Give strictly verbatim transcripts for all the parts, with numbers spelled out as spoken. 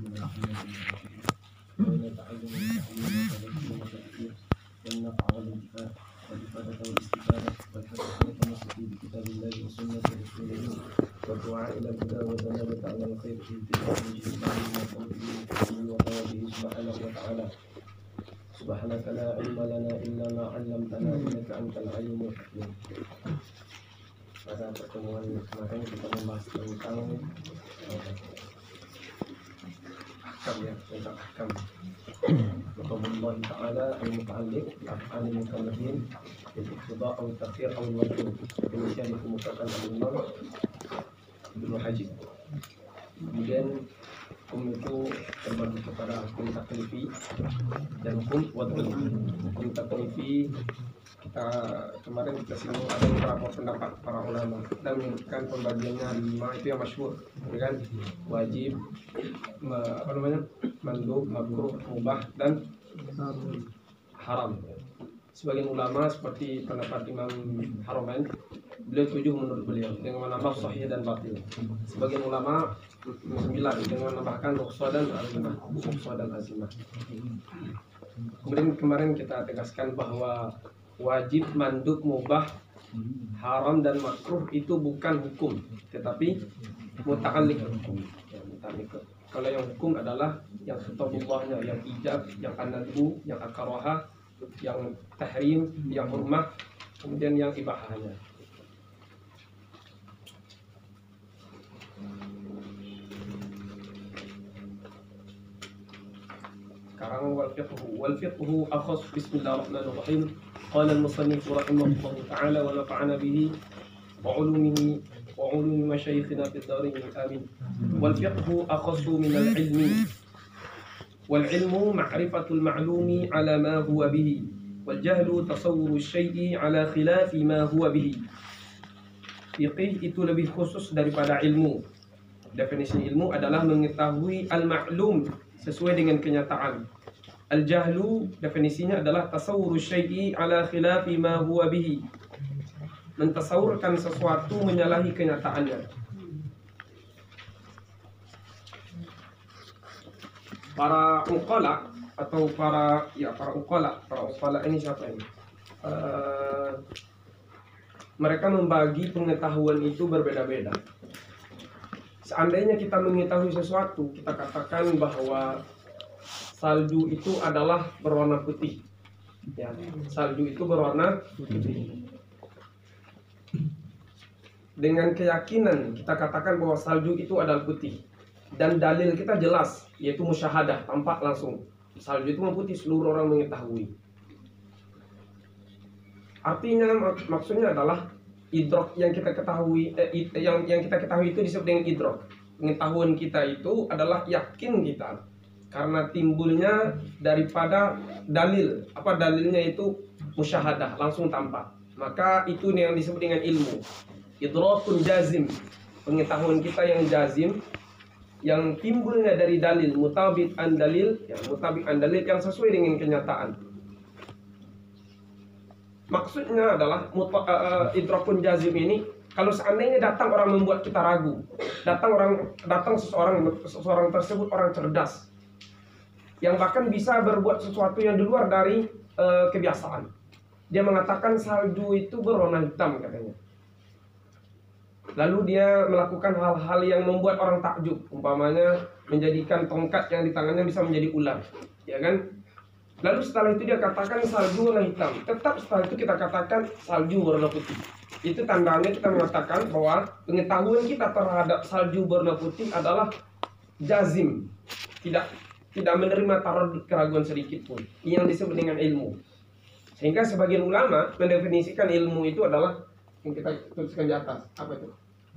والنفع والانتفاع والإفادة والاستفادة والحكمة والنصح بكتاب الله وسنة رسوله والدعاء إلى الهدى والدلالة على الخير في اتباع جميع ما قوله وقوله سبحانه وتعالى سبحانك لا علم لنا إلا ما علمتنا إنك أنت العليم الحكيم. Pada pertemuan kemarin kita membahas tentang ahkam ya, tentang ahkam Allah Ta'ala al-muta'alliq af'al al-mukallafin bil-iqtida' atau al-takhir atau al-wajib. Demikian dikemukakan oleh Imam Ibnu Hajar. Kemudian hukum itu terbagi kepada hukum taklifi dan hukum wad'i. Hukum taklifi kita kemarin kita singgung ada beberapa pendapat para ulama dan menyebutkan pembagiannya lima itu yang masyhur, ya kan? Wajib, apa namanya, mandub, makruh, mubah dan haram. Sebagian ulama seperti pendapat Imam Haramain, beliau tujuh menurut beliau dengan menambah sahih dan batil. Sebagian ulama sembilan dengan menambahkan rukhsah dan azimah, rukhsah dan azimah. Kemudian kemarin kita tegaskan bahwa wajib, mandub, mubah, haram dan makruh itu bukan hukum, tetapi muta'alliq hukum. Ya, muta'alliq. Kalau yang hukum adalah yang khitabullah-nya, yang ijab, yang an-nadbu, yang akaraha, yang tahrim, yang hurmah, kemudian yang ibahahnya. Sekarang wal fiqhu wal fiqhu akhas. Bismillahirrahmanirrahim. Qala al-musannif rahimahullahu ta'ala wa nafa'ana bihi wa 'ulumihi wa 'ulumi masyayikhina fid darin amin. Wal fiqhu akhassu min al-'ilmi. Wal 'ilmu ma'rifatul ma'lumi 'ala ma huwa bihi. Wal jahlu tasawwuru asy-syai'i 'ala khilafi ma huwa bihi. Fiqh itu lebih khusus daripada ilmu. Definisi ilmu adalah mengetahui al-ma'lum sesuai dengan kenyataan. Al-jahlu definisinya adalah tasawwuru syai'i ala khilafi ma huwa bihi. Mentasawurkan sesuatu menyalahi kenyataannya. Para uqala atau para ya para uqala, para uqala ini siapa ini? Uh, mereka membagi pengetahuan itu berbeda-beda. Seandainya kita mengetahui sesuatu, kita katakan bahwa salju itu adalah berwarna putih. Ya, salju itu berwarna putih. Dengan keyakinan kita katakan bahwa salju itu adalah putih. Dan dalil kita jelas, yaitu musyahadah, tampak langsung. Salju itu memang putih, seluruh orang mengetahui. Artinya mak maksudnya adalah idrok yang kita ketahui, eh, yang yang kita ketahui itu disebut dengan idrok. Pengetahuan kita itu adalah yakin kita, karena timbulnya daripada dalil. Apa dalilnya? Itu musyahadah, langsung tampak. Maka itu yang disebut dengan ilmu. Idrakun jazim, pengetahuan kita yang jazim, yang timbulnya dari dalil, mutabik an dalil, ya, mutabik an dalil yang sesuai dengan kenyataan. Maksudnya adalah uh, idrakun jazim ini, kalau seandainya datang orang membuat kita ragu, datang orang datang seseorang seseorang tersebut orang cerdas, yang bahkan bisa berbuat sesuatu yang di luar dari uh, kebiasaan. Dia mengatakan salju itu berwarna hitam katanya. Lalu dia melakukan hal-hal yang membuat orang takjub, umpamanya menjadikan tongkat yang di tangannya bisa menjadi ular, ya kan? Lalu setelah itu dia katakan salju warna hitam. Tetap setelah itu kita katakan salju warna putih. Itu tandanya kita mengatakan bahwa pengetahuan kita terhadap salju warna putih adalah jazim, tidak tidak menerima taradud, keraguan sedikit pun. Ini yang disebut dengan ilmu. Sehingga sebagian ulama mendefinisikan ilmu itu adalah yang kita tuliskan di atas. Apa itu?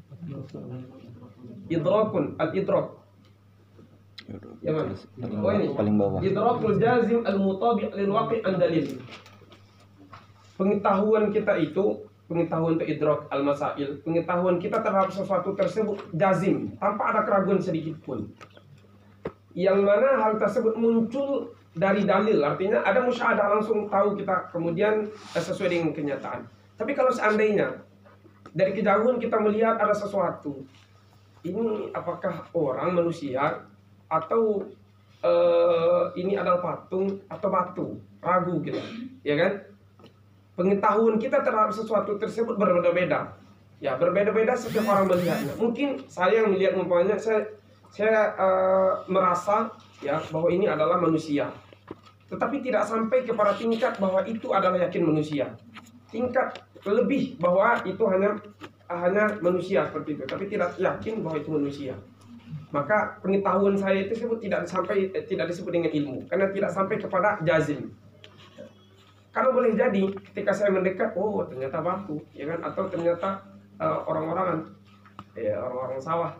Idrakun, al-idrak. Ya, mana? Oh, ini paling bawah. Idrakul jazim al-mutabi' lil waqi' an dalil. Pengetahuan kita itu, pengetahuan untuk idrak al-masail, pengetahuan kita terhadap sesuatu tersebut jazim, tanpa ada keraguan sedikit pun. Yang mana hal tersebut muncul dari dalil, artinya ada musyahadah, langsung tahu kita, kemudian sesuai dengan kenyataan. Tapi kalau seandainya dari kejauhan kita melihat ada sesuatu, ini apakah orang manusia atau uh, ini adalah patung atau batu, ragu kita, ya kan? Pengetahuan kita terhadap sesuatu tersebut berbeda-beda, ya berbeda-beda setiap orang melihatnya. Mungkin saya yang melihat umpamanya saya saya uh, merasa ya bahwa ini adalah manusia, tetapi tidak sampai kepada tingkat bahwa itu adalah yakin manusia. Tingkat lebih bahwa itu hanya hanya manusia seperti itu, tapi tidak yakin bahwa itu manusia. Maka pengetahuan saya itu disebut tidak sampai eh, tidak disebut dengan ilmu, karena tidak sampai kepada jazim. Karena boleh jadi ketika saya mendekat, oh ternyata batu, ya kan? Atau ternyata uh, orang-orangan, ya orang-orang sawah.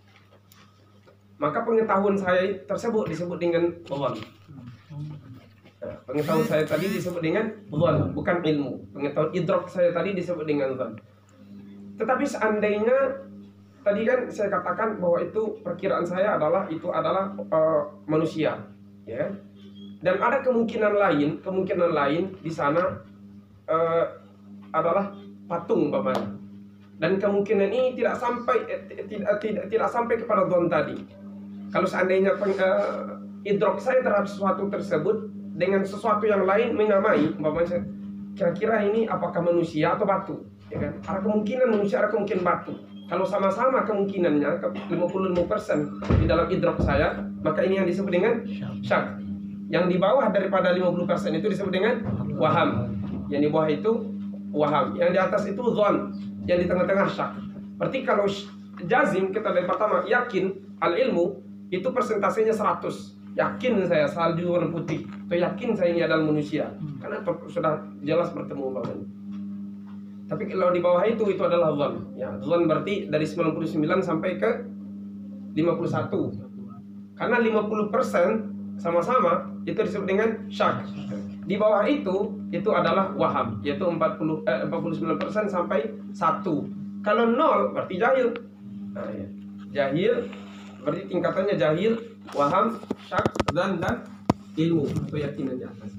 Maka pengetahuan saya tersebut disebut dengan dhon. Nah, pengetahuan saya tadi disebut dengan dhon, bukan ilmu. Pengetahuan idrok saya tadi disebut dengan dhon. Tetapi seandainya tadi kan saya katakan bahwa itu perkiraan saya adalah itu adalah uh, manusia, ya. Dan ada kemungkinan lain, kemungkinan lain di sana uh, adalah patung umpamanya. Dan kemungkinan ini tidak sampai eh, tidak tidak tidak sampai kepada dhon tadi. Kalau seandainya peng, uh, idrok saya terhadap sesuatu tersebut dengan sesuatu yang lain menyamai, umpamanya kira-kira ini apakah manusia atau batu, ya kan? Ada kemungkinan manusia, ada kemungkinan batu. Kalau sama-sama kemungkinannya lima puluh lima persen di dalam idrok saya, maka ini yang disebut dengan syak. Yang di bawah daripada lima puluh persen itu disebut dengan waham. Yang di bawah itu waham. Yang di atas itu dhon. Yang di tengah-tengah syak. Berarti kalau jazim kita dari pertama yakin al-ilmu itu persentasenya seratus. Yakin saya salju warna putih. Atau yakin saya ini adalah manusia. Karena sudah jelas bertemu banget. Tapi kalau di bawah itu itu adalah dhon. Ya, dhon berarti dari sembilan puluh sembilan sampai ke lima puluh satu. Karena lima puluh persen sama-sama itu disebut dengan syak. Di bawah itu itu adalah waham, yaitu empat puluh, eh, empat puluh sembilan persen sampai satu. Kalau nol berarti jahil. Nah, ya. Jahil berarti tingkatannya jahil, waham, syak, dan dan ilmu atau yakinan di atas.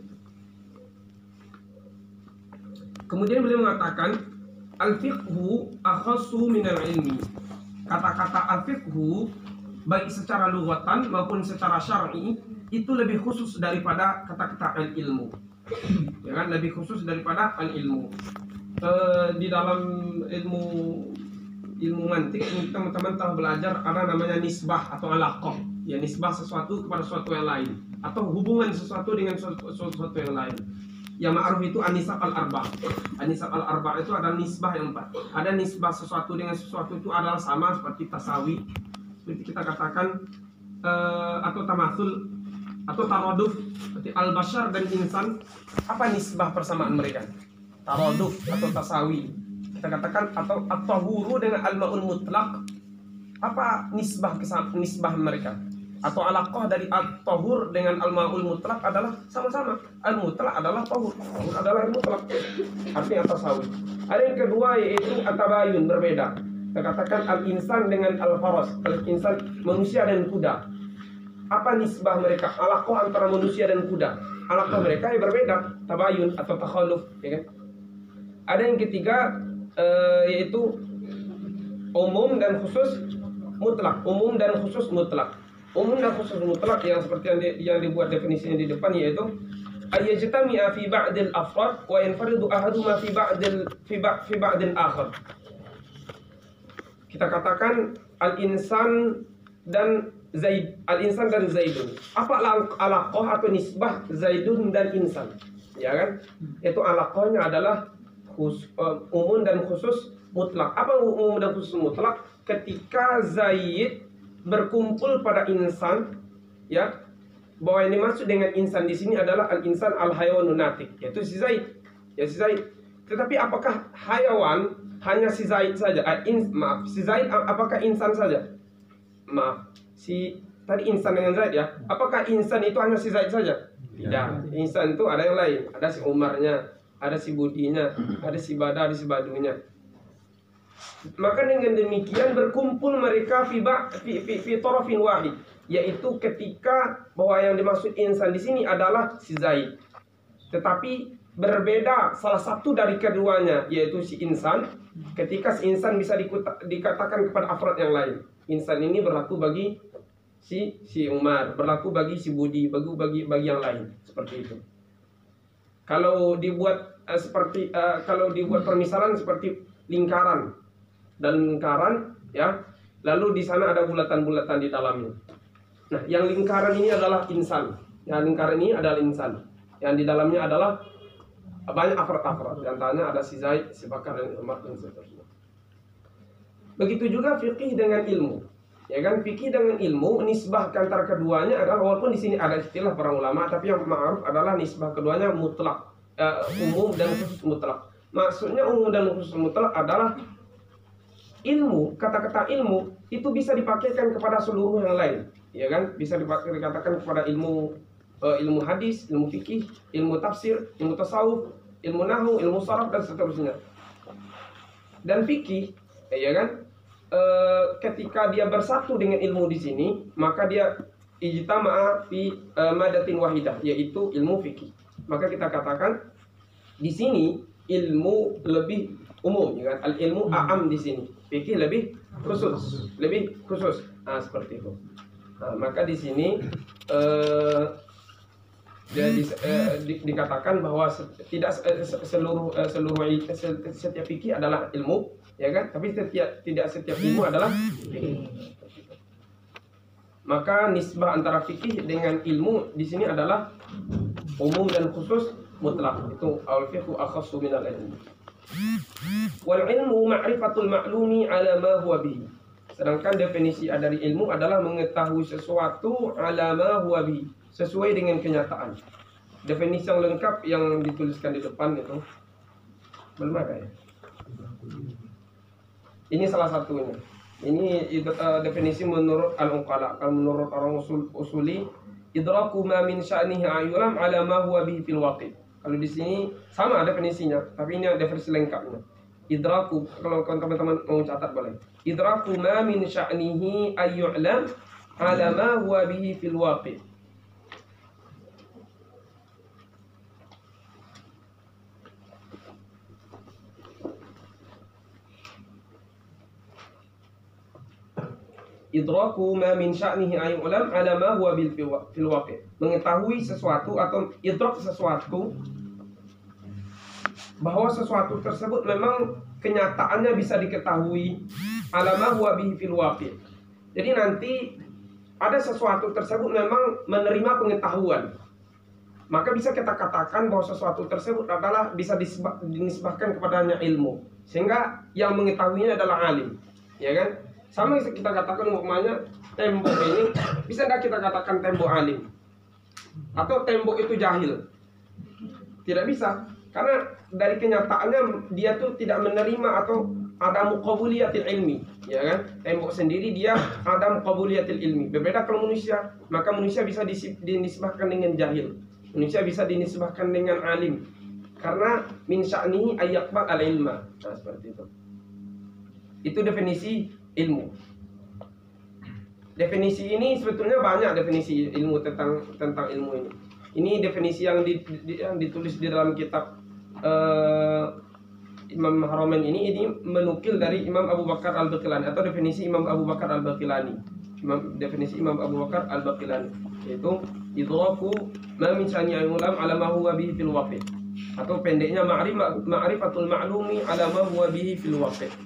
Kemudian beliau mengatakan al-fiqhu akhassu minal ilmi. Kata-kata al-fiqhu baik secara lughatan maupun secara syar'i itu lebih khusus daripada kata-kata al-ilmu. Ya kan, lebih khusus daripada al-ilmu. E, di dalam ilmu ilmu mantik teman-teman telah belajar ada namanya nisbah atau alaqah. Ya, nisbah sesuatu kepada sesuatu yang lain atau hubungan sesuatu dengan sesuatu, sesuatu yang lain. Yang ma'ruf itu anisab al-arba'. Anisab al-arba' itu ada nisbah yang empat. Ada nisbah sesuatu dengan sesuatu itu adalah sama seperti tasawi. Seperti kita katakan uh, atau tamatsul atau taraduf seperti al-bashar dan insan. Apa nisbah persamaan mereka? Taraduf atau tasawi. Kita katakan atau at-tahuru dengan al-ma'ul mutlaq. Apa nisbah nisbah mereka? Atau alaqah dari at-tahur dengan al-ma'ul mutlaq adalah sama-sama. Al-mutlaq adalah tahur, tahur adalah al-mutlaq. Artinya tasawi. Ada yang kedua yaitu at-tabayun, berbeda. Kita katakan al-insan dengan al-faras, al-insan manusia dan kuda. Apa nisbah mereka? Alaqah antara manusia dan kuda. Alaqah mereka yang berbeda, tabayun atau takhalluf, ya kan? Ada yang ketiga uh, yaitu umum dan khusus mutlak. Umum dan khusus mutlak. Umum dan khusus mutlak yang seperti yang, di, yang dibuat definisinya di depan yaitu ayajtami'a fi ba'dil afrad wa yanfaridu ahaduhuma fi ba'dil fi ba' fi ba'dil akhar. Kita katakan al-insan dan Zaid, al-insan dan Zaidun. Apa alaqah atau nisbah Zaidun dan insan? Ya kan? Itu alaqahnya adalah khus, uh, umum dan khusus mutlak. Apa umum dan khusus mutlak? Ketika Zaid berkumpul pada insan, ya, bahwa yang dimaksud dengan insan di sini adalah al-insan al-hayawanun natik, yaitu si Zaid. Ya, si Zaid. Tetapi apakah hayawan hanya si Zaid saja? Ah, in, maaf, si Zaid apakah insan saja? Maaf, si tadi insan dengan Zaid ya. Apakah insan itu hanya si Zaid saja? Tidak. Insan itu ada yang lain. Ada si Umarnya, ada si Budinya, ada si Bada, ada si Badunya. Maka dengan demikian berkumpul mereka fi ba fi fi, fi tarafin wahid, yaitu ketika bahwa yang dimaksud insan di sini adalah si Zaid. Tetapi berbeda salah satu dari keduanya, yaitu si insan. Ketika si insan bisa dikata, dikatakan kepada afrad yang lain, insan ini berlaku bagi si si Umar, berlaku bagi si Budi, bagi bagi bagi yang lain, seperti itu. Kalau dibuat uh, seperti uh, kalau dibuat permisalan seperti lingkaran dan lingkaran, ya, lalu di sana ada bulatan-bulatan di dalamnya. Nah, yang lingkaran ini adalah insan, yang lingkaran ini adalah insan, yang di dalamnya adalah banyak afrod-afrod, di antaranya ada si Zaid, si Bakar, dan Umar, dan seterusnya. Begitu juga fikih dengan ilmu, ya kan? Fikih dengan ilmu, nisbah antara keduanya adalah, walaupun di sini ada istilah para ulama, tapi yang ma'ruf adalah nisbah keduanya mutlak, uh, umum dan khusus mutlak. Maksudnya umum dan khusus mutlak adalah ilmu, kata-kata ilmu itu bisa dipakaikan kepada seluruh yang lain, ya kan? Bisa dipakai, dikatakan kepada ilmu uh, ilmu hadis, ilmu fikih, ilmu tafsir, ilmu tasawuf, ilmu nahwu, ilmu sharaf, dan seterusnya. Dan fikih, ya kan? E, ketika dia bersatu dengan ilmu di sini, maka dia ijtama'a fi e, madatin wahidah, yaitu ilmu fikih. Maka kita katakan di sini ilmu lebih umum, ya kan? Al ilmu a'am di sini, fikih lebih khusus, lebih khusus. Nah, seperti itu. Nah, maka di sini e, dia di, eh, di, dikatakan bahwa tidak seluruh eh, seluruh setiap fikih adalah ilmu, ya kan? Tapi setiap tidak setiap ilmu adalah fikih. Maka nisbah antara fikih dengan ilmu di sini adalah umum dan khusus mutlak. Itu al-fiqhu akhassu min al-ilm. Wal ilmu ma'rifatul ma'lumi 'ala ma huwa bihi. Sedangkan definisi dari ilmu adalah mengetahui sesuatu 'ala ma huwa bihi, sesuai dengan kenyataan. Definisi yang lengkap yang dituliskan di depan itu belum ada, ya. Ini salah satunya. Ini uh, definisi menurut al-uqala. Kalau menurut orang usul, usuli, idraku ma min sya'nihi ayulam ala ma huwa bihi fil waqi'. Kalau di sini sama definisinya, tapi ini definisi lengkapnya. Idraku, kalau teman-teman mau catat boleh. Idraku ma min sya'nihi ayulam ala ma huwa bihi fil waqi'. Idraku ma min sya'nihi ayulam ala ma huwa bil fil waqi'. Mengetahui sesuatu atau idrak sesuatu, bahwa sesuatu tersebut memang kenyataannya bisa diketahui ala ma huwa bihi fil waqi'. Jadi nanti ada sesuatu tersebut memang menerima pengetahuan, maka bisa kita katakan bahwa sesuatu tersebut adalah bisa dinisbahkan kepadanya ilmu, sehingga yang mengetahuinya adalah alim, ya kan? Sama kita katakan umpamanya tembok ini, bisa nggak kita katakan tembok alim? Atau tembok itu jahil? Tidak bisa, karena dari kenyataannya dia tuh tidak menerima atau ada muqabuliyatil ilmi, ya kan? Tembok sendiri dia ada muqabuliyatil ilmi. Berbeda kalau manusia, maka manusia bisa dinisbahkan dengan jahil, manusia bisa dinisbahkan dengan alim, karena min sya'nihi ayyaqbal al-ilma. Nah, seperti itu. Itu definisi ilmu. Definisi ini sebetulnya banyak definisi ilmu tentang tentang ilmu ini. Ini definisi yang, di, di, yang ditulis di dalam kitab uh, Imam Haramain ini, ini menukil dari Imam Abu Bakar Al-Baqilani, atau definisi Imam Abu Bakar Al-Baqilani. Imam, definisi Imam Abu Bakar Al-Baqilani yaitu idraku ma min sya'ni ulam ala ma huwa bihi fil waqi', atau pendeknya ma'rifatul ma'lumi ala ma huwa bihi fil waqi'.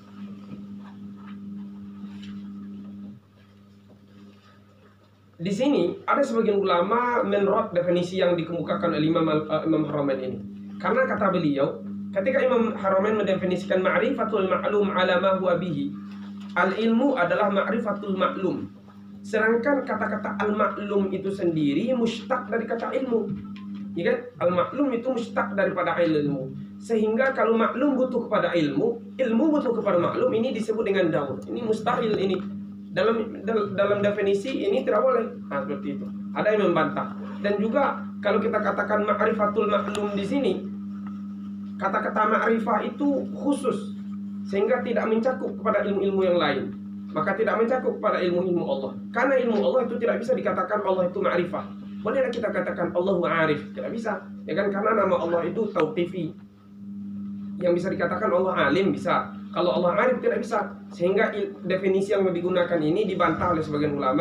Di sini ada sebagian ulama menurut definisi yang dikemukakan oleh Imam uh, Imam Haramain ini. Karena kata beliau, ketika Imam Haramain mendefinisikan ma'rifatul ma'lum ala ma huwa bihi, al-ilmu adalah ma'rifatul ma'lum. Sedangkan kata-kata al-ma'lum itu sendiri mustaq dari kata ilmu. Ya kan? Al-ma'lum itu mustaq daripada ilmu. Sehingga kalau maklum butuh kepada ilmu, ilmu butuh kepada maklum, ini disebut dengan daur. Ini mustahil ini. Dalam dalam definisi ini tidak boleh. Nah, seperti itu. Ada yang membantah. Dan juga kalau kita katakan ma'rifatul ma'lum di sini, kata-kata ma'rifah itu khusus, sehingga tidak mencakup kepada ilmu-ilmu yang lain. Maka tidak mencakup kepada ilmu-ilmu Allah. Karena ilmu Allah itu tidak bisa dikatakan Allah itu ma'rifah. Bolehlah kita katakan Allah ma'arif? Tidak bisa. Ya kan? Karena nama Allah itu tauqifi. Yang bisa dikatakan Allah alim bisa. Kalau Allah arif tidak bisa. Sehingga definisi yang digunakan ini dibantah oleh sebagian ulama.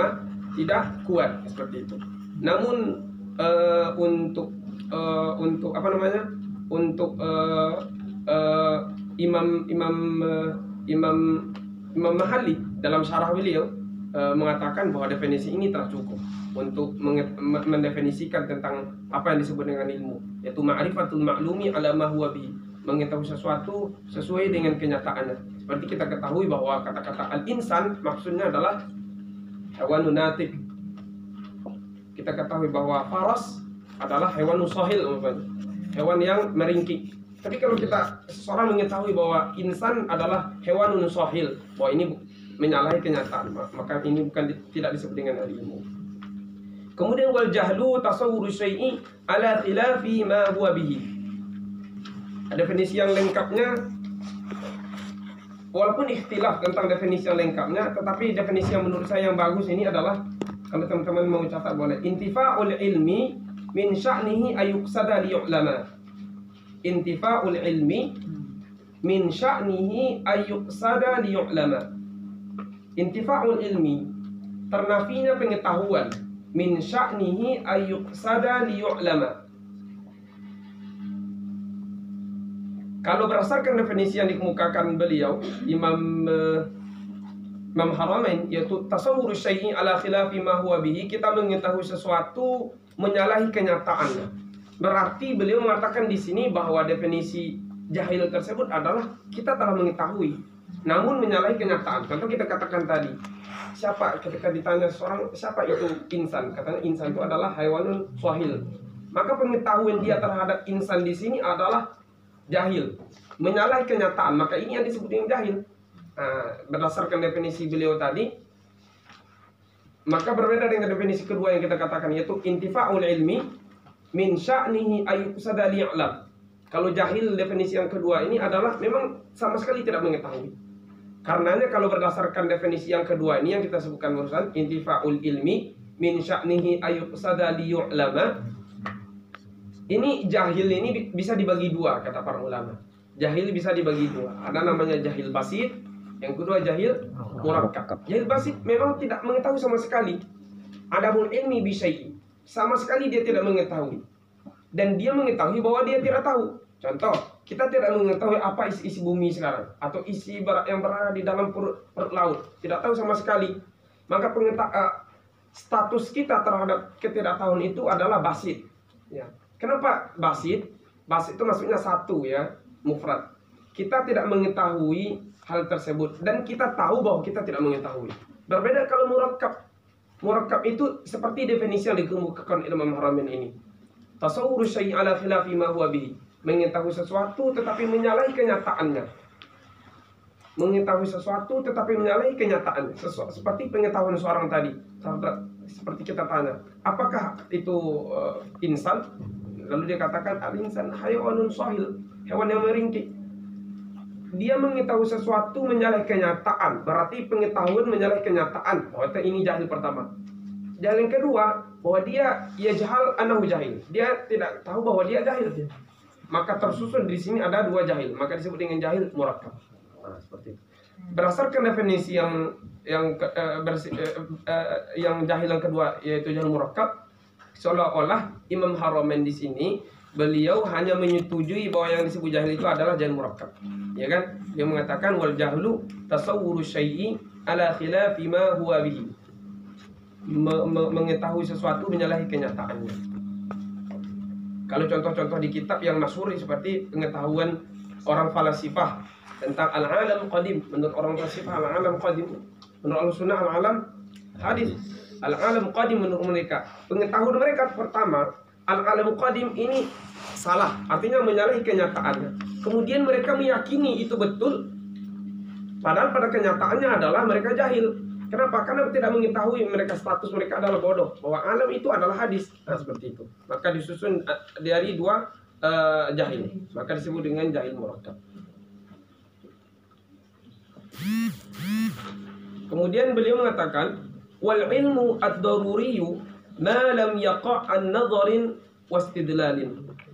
tidak kuat seperti itu. Namun uh, untuk uh, untuk apa namanya? Untuk uh, uh, Imam Imam uh, Imam Imam Mahalli dalam syarah beliau uh, mengatakan bahwa definisi ini telah cukup untuk mendefinisikan tentang apa yang disebut dengan ilmu, yaitu ma'rifatul ma'lumi ala ma huwa bihi, mengetahui sesuatu sesuai dengan kenyataannya. Seperti kita ketahui bahwa kata-kata al-insan maksudnya adalah hewan natik. Kita ketahui bahwa faras adalah hewan sahil, hewan yang meringkik. Tapi kalau kita seseorang mengetahui bahwa insan adalah hewan sahil, bahwa ini menyalahi kenyataan, maka ini bukan tidak disebut dengan ilmu. Kemudian wal jahlu tasawwuru syai'i ala khilafi ma huwa bihi. Definisi yang lengkapnya, walaupun ikhtilaf tentang definisi yang lengkapnya, tetapi definisi yang menurut saya yang bagus ini adalah, kalau teman-teman mau catat boleh, intifa'ul ilmi min sya'nihi ayuqsada liyu'lama. Intifa'ul ilmi min sya'nihi ayuqsada liyu'lama. Intifa'ul ilmi, ternafinya pengetahuan, min sya'nihi ayyuqsada liyu'lama. Kalau berdasarkan definisi yang dikemukakan beliau Imam uh, Imam Haramain, yaitu tasawwuru syai'i ala khilafi ma huwa bihi, kita mengetahui sesuatu menyalahi kenyataannya. Berarti beliau mengatakan di sini bahwa definisi jahil tersebut adalah kita telah mengetahui namun menyalahi kenyataan. Contoh kita katakan tadi, siapa ketika ditanya seorang siapa itu insan, katanya insan itu adalah hewanun swahil. Maka pengetahuan dia terhadap insan di sini adalah jahil, menyalahi kenyataan. Maka ini yang disebut dengan jahil. Nah, berdasarkan definisi beliau tadi, maka berbeda dengan definisi kedua yang kita katakan, yaitu intifa'ul ilmi min sya'nihi ayyuqsada liya'lam. Kalau jahil definisi yang kedua ini adalah memang sama sekali tidak mengetahui. Karenanya kalau berdasarkan definisi yang kedua ini yang kita sebutkan barusan, intifa'ul ilmi min sya'nihi ayyuqsada liyu'lama, ini jahil ini bisa dibagi dua kata para ulama. Jahil bisa dibagi dua. Ada namanya jahil basit, yang kedua jahil murakkab. Jahil basit memang tidak mengetahui sama sekali. Adamul ilmi bi syai'i, sama sekali dia tidak mengetahui. Dan dia mengetahui bahwa dia tidak tahu. Contoh, kita tidak mengetahui apa isi-isi bumi sekarang, atau isi yang berada di dalam perut, perut laut, tidak tahu sama sekali. Maka pengeta- uh, status kita terhadap ketidaktahuan itu adalah basit. Ya. Kenapa basit? Basit itu maksudnya satu, ya, mufrad. Kita tidak mengetahui hal tersebut dan kita tahu bahwa kita tidak mengetahui. Berbeda kalau murakkab. Murakkab itu seperti definisi yang dikemukakan Imam Haramain ini. Tasawwuru syai'i ala khilafi ma huwa bihi, mengetahui sesuatu tetapi menyalahi kenyataannya. Mengetahui sesuatu tetapi menyalahi kenyataannya. Sesu seperti pengetahuan seorang tadi. Seperti kita tanya, apakah itu uh, insan? Lalu dia katakan al-insan hayawanun sahil, hewan yang meringkik. Dia mengetahui sesuatu menyalahi kenyataan, berarti pengetahuan menyalahi kenyataan. Oh, ini jahil pertama. Jahil yang kedua, bahwa dia yajhal annahu jahil. Dia tidak tahu bahwa dia jahil. Maka tersusun di sini ada dua jahil, maka disebut dengan jahil murakkab. Nah, seperti itu. Berdasarkan definisi yang yang uh, bersi, uh, uh, yang jahil yang kedua, yaitu jahil murakkab, seolah-olah Imam Haramain di sini beliau hanya menyetujui bahwa yang disebut jahil itu adalah jahil murakkab. Ya kan? Dia mengatakan wal jahlu tasawwuru syai'i ala khilafi ma huwa bihi. Me me mengetahui sesuatu menyalahi kenyataannya. Kalau contoh-contoh di kitab yang masyhur seperti pengetahuan orang falasifah tentang al-alam qadim. Menurut orang falasifah al-alam qadim, menurut al-sunnah al-alam hadis. Al-alam qadim menurut mereka, pengetahuan mereka pertama, al-alam qadim ini salah, artinya menyalahi kenyataannya. Kemudian mereka meyakini itu betul, padahal pada kenyataannya adalah mereka jahil. Kenapa? Karena tidak mengetahui, mereka status mereka adalah bodoh, bahwa alam itu adalah hadis. Nah, seperti itu. Maka disusun dari dua uh, jahil, maka disebut dengan jahil murakkab. Kemudian beliau mengatakan wal ilmu ad-daruriyyu ma lam yaqa' an-nadharin wastidlalin.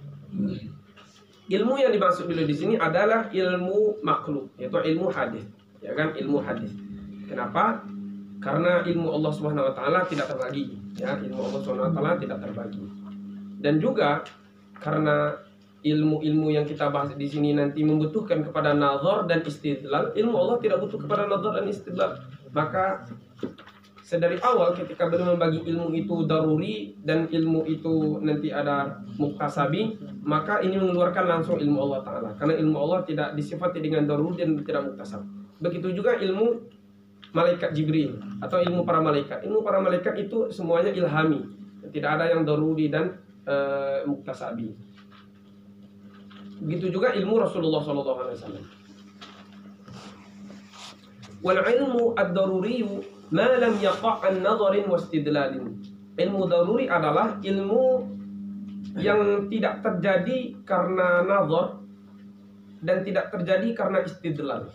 Ilmu yang dimaksud beliau di sini adalah ilmu makhluk, yaitu ilmu hadis, ya kan, ilmu hadis. Kenapa? Karena ilmu Allah Subhanahu wa taala tidak terbagi, ya, ilmu Allah Subhanahu wa taala tidak terbagi. Dan juga karena ilmu-ilmu yang kita bahas di sini nanti membutuhkan kepada nazar dan istidlal, ilmu Allah tidak butuh kepada nazar dan istidlal. Maka sedari awal ketika beliau membagi ilmu itu daruri dan ilmu itu nanti ada muktasabi, maka ini mengeluarkan langsung ilmu Allah Ta'ala. Karena ilmu Allah tidak disifati dengan daruri dan tidak muktasab. Begitu juga ilmu malaikat Jibril atau ilmu para malaikat. Ilmu para malaikat itu semuanya ilhami. Tidak ada yang daruri dan uh, muktasabi. Begitu juga ilmu Rasulullah Sallallahu Alaihi Wasallam. Wal ilmu ad-daruriyu ma lam yaqa' an nadharin wastidlalin. Ilmu daruri adalah ilmu yang tidak terjadi karena nazar dan tidak terjadi karena istidlal.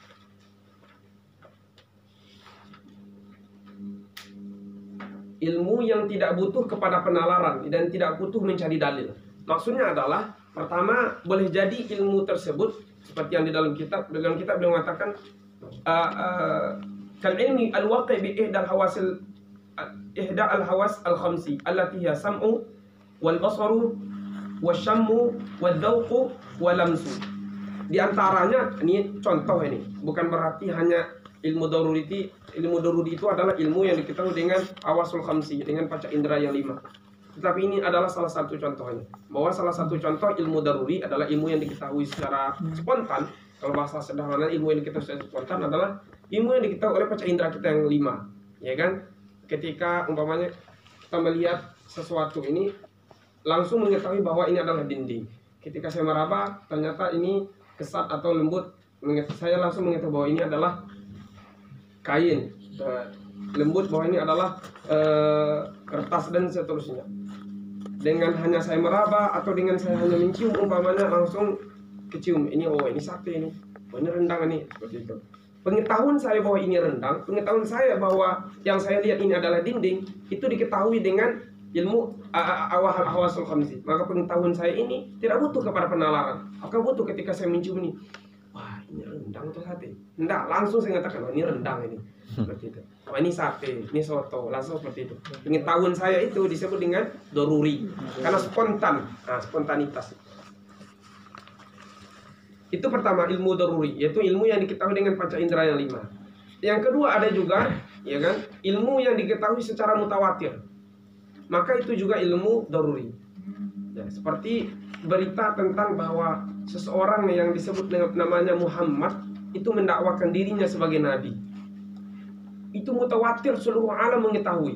Ilmu yang tidak butuh kepada penalaran dan tidak butuh mencari dalil. Maksudnya adalah pertama, boleh jadi ilmu tersebut seperti yang di dalam kitab, dalam kitab beliau mengatakan uh, uh, kal ilmi al-waqi bi ihda al-hawasil ihda al-hawas al-khamsi allati hiya sam'u wal basaru wasyammu wadzauqu walamsu. Di antaranya, ini contoh ini, bukan berarti hanya ilmu daruri. Ilmu daruri itu adalah ilmu yang diketahui dengan hawasul khamsi, dengan panca indera yang lima. Tetapi ini adalah salah satu contohnya. Bahwa salah satu contoh ilmu daruri adalah ilmu yang diketahui secara spontan. Kalau bahasa sederhana, ilmu yang diketahui secara spontan adalah ilmu yang diketahui oleh panca indera kita yang lima, ya kan? Ketika umpamanya kita melihat sesuatu ini, langsung mengetahui bahwa ini adalah dinding. Ketika saya meraba, ternyata ini kesat atau lembut, saya langsung mengetahui bahwa ini adalah kain, lembut, bahwa ini adalah uh, kertas dan seterusnya. Dengan hanya saya meraba atau dengan saya hanya mencium, umpamanya langsung kecium, ini oh ini sate ini, oh ini rendang ini, seperti itu. Pengetahuan saya bahwa ini rendang, pengetahuan saya bahwa yang saya lihat ini adalah dinding, itu diketahui dengan ilmu awal hawasul khamsi. Maka pengetahuan saya ini tidak butuh kepada penalaran. Maka butuh ketika saya mencium ini, wah ini rendang atau sate? Enggak, langsung saya katakan, oh ini rendang ini. Seperti itu. Wah ini sate, ini soto, langsung seperti itu. Pengetahuan saya itu disebut dengan doruri, karena spontan, nah, spontanitas. Itu pertama, ilmu daruri, yaitu ilmu yang diketahui dengan panca indera yang lima. Yang kedua ada juga, ya kan, ilmu yang diketahui secara mutawatir. Maka itu juga ilmu daruri. Ya, seperti berita tentang bahwa seseorang yang disebut dengan namanya Muhammad itu mendakwakan dirinya sebagai nabi. Itu mutawatir, seluruh alam mengetahui.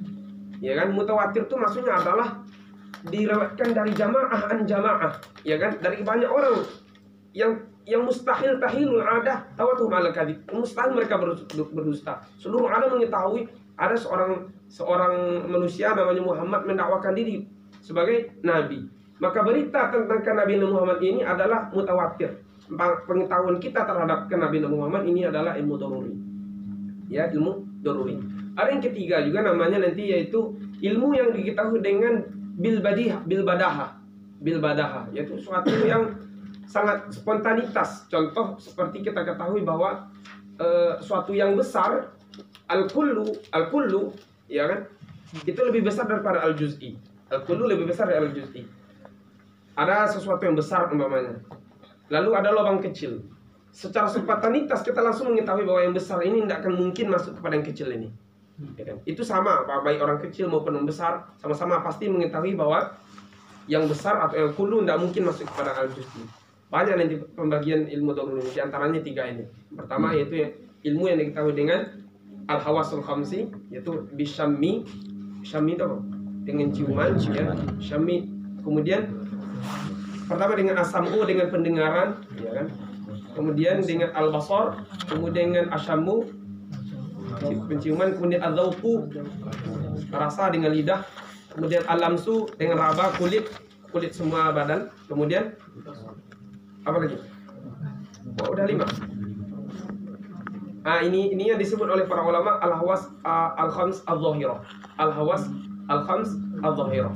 Ya kan, mutawatir itu maksudnya adalah diriwayatkan dari jamaah an jamaah, ya kan, dari banyak orang. Yang yang mustahil tahilul adah tawatuhum ala kadhib. Mustahil mereka berdusta. Seluruh alam mengetahui ada seorang seorang manusia namanya Muhammad mendakwakan diri sebagai nabi. Maka berita tentang kenabian Muhammad ini adalah mutawatir. Pengetahuan kita terhadap kenabian Muhammad ini adalah ilmu daruri. Ya, ilmu daruri. Ada yang ketiga juga namanya nanti yaitu ilmu yang diketahui dengan bil badihah, bil badaha. Bil badaha, yaitu suatu yang sangat spontanitas. Contoh seperti kita ketahui bahwa e, suatu yang besar, al-kullu, al-kullu, ya kan? Itu lebih besar daripada al-juz'i. Al-kullu lebih besar dari al-juz'i. Ada sesuatu yang besar umpamanya. Lalu ada lubang kecil. Secara spontanitas kita langsung mengetahui bahwa yang besar ini tidak akan mungkin masuk kepada yang kecil ini. Ya kan? Itu sama, baik orang kecil maupun yang besar, sama-sama pasti mengetahui bahwa yang besar atau yang kullu tidak mungkin masuk kepada al-juz'i. Banyak nanti pembagian ilmu daruri, di antaranya tiga ini. Pertama yaitu ilmu yang diketahui dengan al-hawasul khamsi, yaitu bisyammi. Syammi itu apa? Dengan ciuman, ya. Syammi. Kemudian pertama dengan asamu, dengan pendengaran, ya kan? Kemudian dengan al-basar, kemudian dengan asyammu, penciuman, kemudian al-dzauqu, rasa dengan lidah, kemudian al-lamsu dengan raba, kulit, kulit semua badan, kemudian apa lagi? Oh, udah lima. Ah, ini ini yang disebut oleh para ulama al-hawas uh, al-khams al-dhahirah. Al-hawas al-khams al-dhahirah.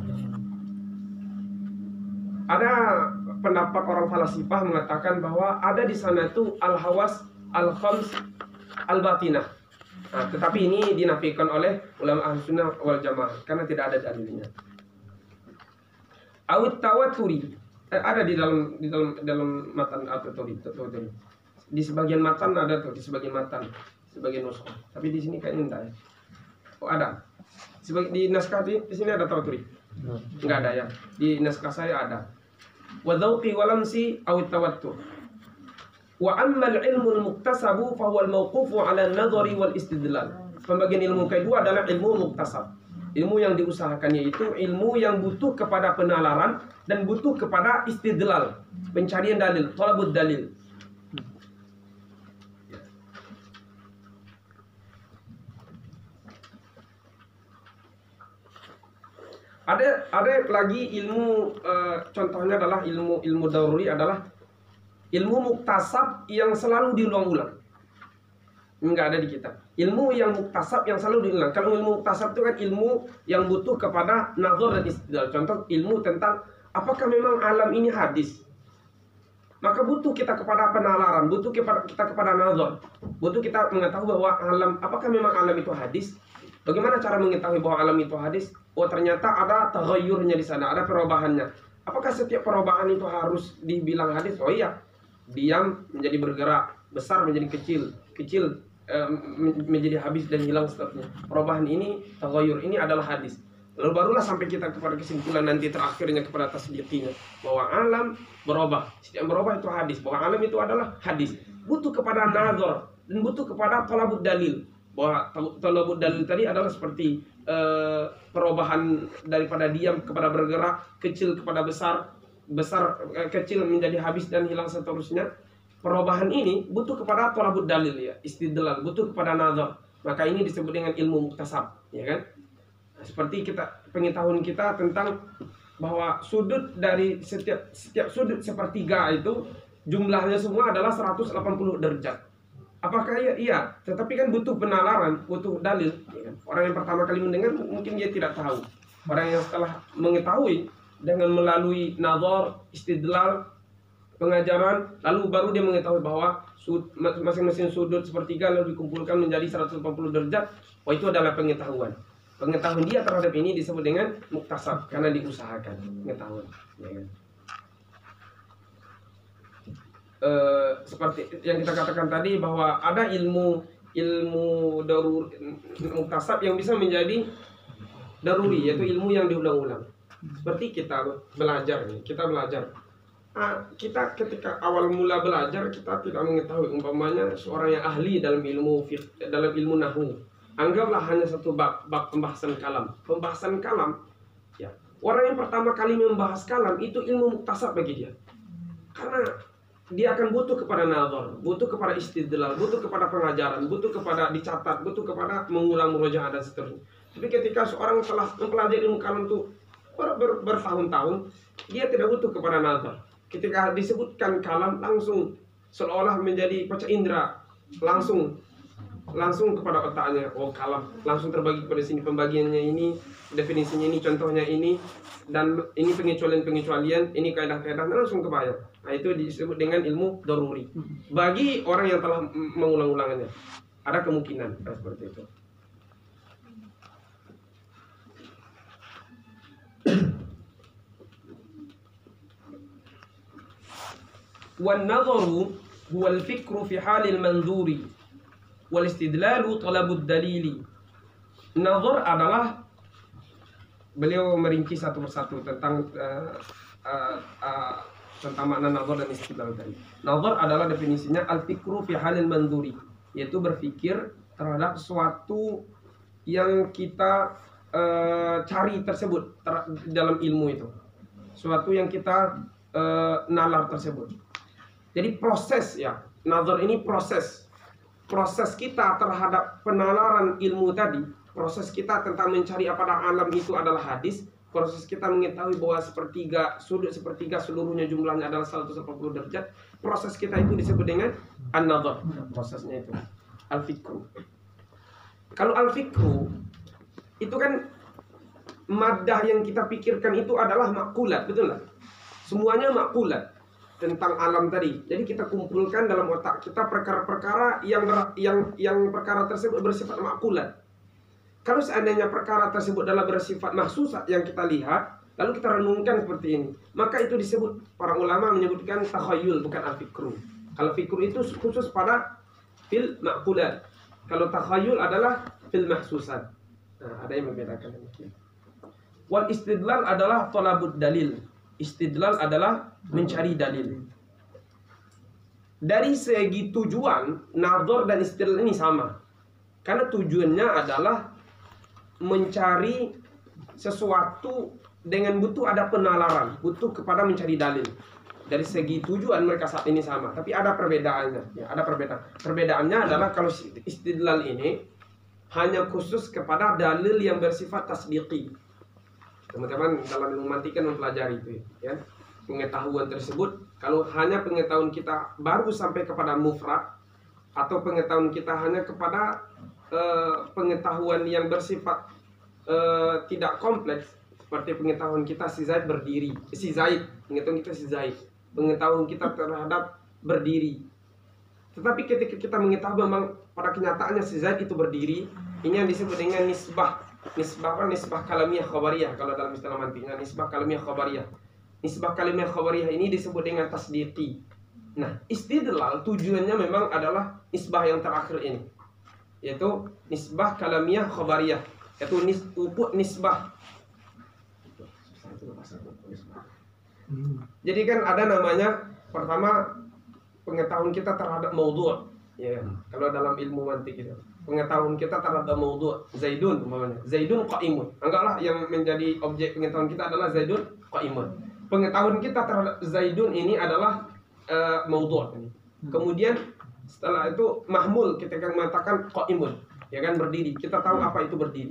Ada pendapat orang falasifah mengatakan bahwa ada di sana itu al-hawas al-khams al-batinah. Nah, tetapi ini dinafikan oleh ulama Ahlussunnah wal Jamaah karena tidak ada dalilnya. Awit tawaturi eh, ada di dalam di dalam dalam matan at-Taturi. Di sebagian matan ada tuh, di sebagian matan, sebagian nuskah. Tapi di sini kayaknya enggak ya. Oh ada. Sebagai di naskah di, di sini ada tawaturi. Enggak ada ya. Di naskah saya ada. Wa dzauqi wa lamsi awit tawattur. Wa ammal ilmu al-muktasabu fa huwa al-mawqufu 'ala an-nadhari wal istidlal. Pembagian ilmu kedua adalah ilmu muktasab. Ilmu yang diusahakan yaitu ilmu yang butuh kepada penalaran dan butuh kepada istidlal, pencarian dalil, talabud dalil. Ada ada lagi ilmu uh, contohnya adalah ilmu ilmu daruri adalah ilmu muktasab yang selalu diulang-ulang. Enggak ada di kitab. Ilmu yang muktasab yang selalu diulang. Kalau ilmu muktasab itu kan ilmu yang butuh kepada nazar dan istidlal. Contoh ilmu tentang apakah memang alam ini hadis. Maka butuh kita kepada penalaran, butuh kepada kita kepada nazar. Butuh kita mengetahui bahwa alam apakah memang alam itu hadis? Bagaimana cara mengetahui bahwa alam itu hadis? Oh, ternyata ada taghayyurnya di sana, ada perubahannya. Apakah setiap perubahan itu harus dibilang hadis? Oh iya. Diam menjadi bergerak, besar menjadi kecil, kecil eh, menjadi habis dan hilang seterusnya. Perubahan ini, taghayyur ini adalah hadis. Lalu barulah sampai kita kepada kesimpulan nanti terakhirnya kepada tasdiqinya bahwa alam berubah. Setiap berubah itu hadis. Bahwa alam itu adalah hadis. Butuh kepada nazar dan butuh kepada talabud dalil. Bahwa talabud dalil tadi adalah seperti eh, perubahan daripada diam kepada bergerak, kecil kepada besar, besar eh, kecil menjadi habis dan hilang seterusnya. Perubahan ini butuh kepada talabud dalil ya, istidlal, butuh kepada nazar. Maka ini disebut dengan ilmu muktasab, ya kan? Seperti kita pengetahuan kita tentang bahwa sudut dari setiap setiap sudut sepertiga itu jumlahnya semua adalah seratus delapan puluh derajat. Apakah iya? Iya, tetapi kan butuh penalaran, butuh dalil. Ya kan? Orang yang pertama kali mendengar mungkin dia tidak tahu. Orang yang setelah mengetahui dengan melalui nazar, istidlal, pengajaran, lalu baru dia mengetahui bahwa masing-masing sudut sepertiga lalu dikumpulkan menjadi seratus delapan puluh derajat. Oh, itu adalah pengetahuan. Pengetahuan dia terhadap ini disebut dengan muktasab karena diusahakan pengetahuan. Ya kan? E, seperti yang kita katakan tadi bahwa ada ilmu ilmu darur muktasab yang bisa menjadi daruri, yaitu ilmu yang diulang-ulang. Seperti kita belajar, kita belajar. Nah, kita ketika awal mula belajar kita tidak mengetahui umpamanya seorang yang ahli dalam ilmu dalam ilmu nahwu. Anggaplah hanya satu bab, bab pembahasan kalam. Pembahasan kalam, ya. Orang yang pertama kali membahas kalam itu ilmu muktasab bagi dia. Karena dia akan butuh kepada nazar, butuh kepada istidlal, butuh kepada pengajaran, butuh kepada dicatat, butuh kepada mengulang murojaah dan seterusnya. Tapi ketika seorang telah mempelajari ilmu kalam itu ber, ber, bertahun-tahun, dia tidak butuh kepada nazar. Ketika disebutkan kalam langsung seolah menjadi panca indera, langsung langsung kepada otaknya. Oh, kalam langsung terbagi pada sini, pembagiannya ini, definisinya ini, contohnya ini, dan ini pengecualian-pengecualian, ini kaidah-kaidah, langsung kebayang. Nah, itu disebut dengan ilmu daruri bagi orang yang telah mengulang-ulangannya. Ada kemungkinan nah, seperti itu. Wan nadharu huwa al-fikru fi halil manzuri wal istidlalu talabud dalili. Nazar adalah, beliau merinci satu persatu tentang uh, uh, uh, tentang makna nazar dan istidlal tadi. Nazar adalah definisinya al-fikru fi halil manzuri, yaitu berpikir terhadap sesuatu yang kita uh, cari tersebut ter dalam ilmu itu, sesuatu yang kita uh, nalar tersebut. Jadi proses ya, nazar ini proses. Proses kita terhadap penalaran ilmu tadi, proses kita tentang mencari apakah alam itu adalah hadis, proses kita mengetahui bahwa sepertiga, sudut sepertiga seluruhnya jumlahnya adalah seratus delapan puluh derajat, proses kita itu disebut dengan an-nazar. Prosesnya itu al-fikru. Kalau al-fikru itu kan maddah yang kita pikirkan itu adalah makulat, betul nggak? Semuanya makulat. tentang alam tadi. Jadi kita kumpulkan dalam otak kita perkara-perkara yang yang yang perkara tersebut bersifat makulat. Kalau seandainya perkara tersebut adalah bersifat mahsusat yang kita lihat, lalu kita renungkan seperti ini, maka itu disebut, para ulama menyebutkan takhayul, bukan al-fikru. Kalau fikru itu khusus pada fil makulat. Kalau takhayul adalah fil mahsusat. Nah, ada yang membedakan demikian. Wal istidlal adalah thalabud dalil. Istidlal adalah mencari dalil. Dari segi tujuan, nadhar dan istidlal ini sama. Karena tujuannya adalah mencari sesuatu dengan butuh ada penalaran, butuh kepada mencari dalil. Dari segi tujuan mereka saat ini sama, tapi ada perbedaannya. Ya, ada perbedaan. Perbedaannya adalah kalau istidlal ini hanya khusus kepada dalil yang bersifat tasdiqi. Teman-teman dalam ilmu mantik kan mempelajari itu, ya. Pengetahuan tersebut, kalau hanya pengetahuan kita baru sampai kepada mufrad, atau pengetahuan kita hanya kepada Uh, pengetahuan yang bersifat uh, tidak kompleks, seperti pengetahuan kita si Zaid berdiri, si Zaid, pengetahuan kita si Zaid, pengetahuan kita terhadap berdiri. Tetapi ketika kita mengetahui memang pada kenyataannya si Zaid itu berdiri, ini yang disebut dengan nisbah. Nisbah apa? Nisbah kalamiah khabariyah kalau dalam istilah mantiknya, nisbah kalamiah khabariyah. Nisbah kalamiah khabariyah ini disebut dengan tasdiqi. Nah, istidlal tujuannya memang adalah nisbah yang terakhir ini, yaitu nisbah kalamiah khabariyah, yaitu nis, upuk nisbah. Jadi kan ada namanya, pertama pengetahuan kita terhadap maudhu', ya. Kalau dalam ilmu mantik itu, pengetahuan kita terhadap maudhu', Zaidun umpamanya, Zaidun qa'imun. Anggaplah yang menjadi objek pengetahuan kita adalah Zaidun qa'imun. Pengetahuan kita terhadap Zaidun ini adalah uh, maudhu'. Kemudian setelah itu mahmul, kita akan mengatakan qa'imun, ya kan, berdiri. Kita tahu apa itu berdiri.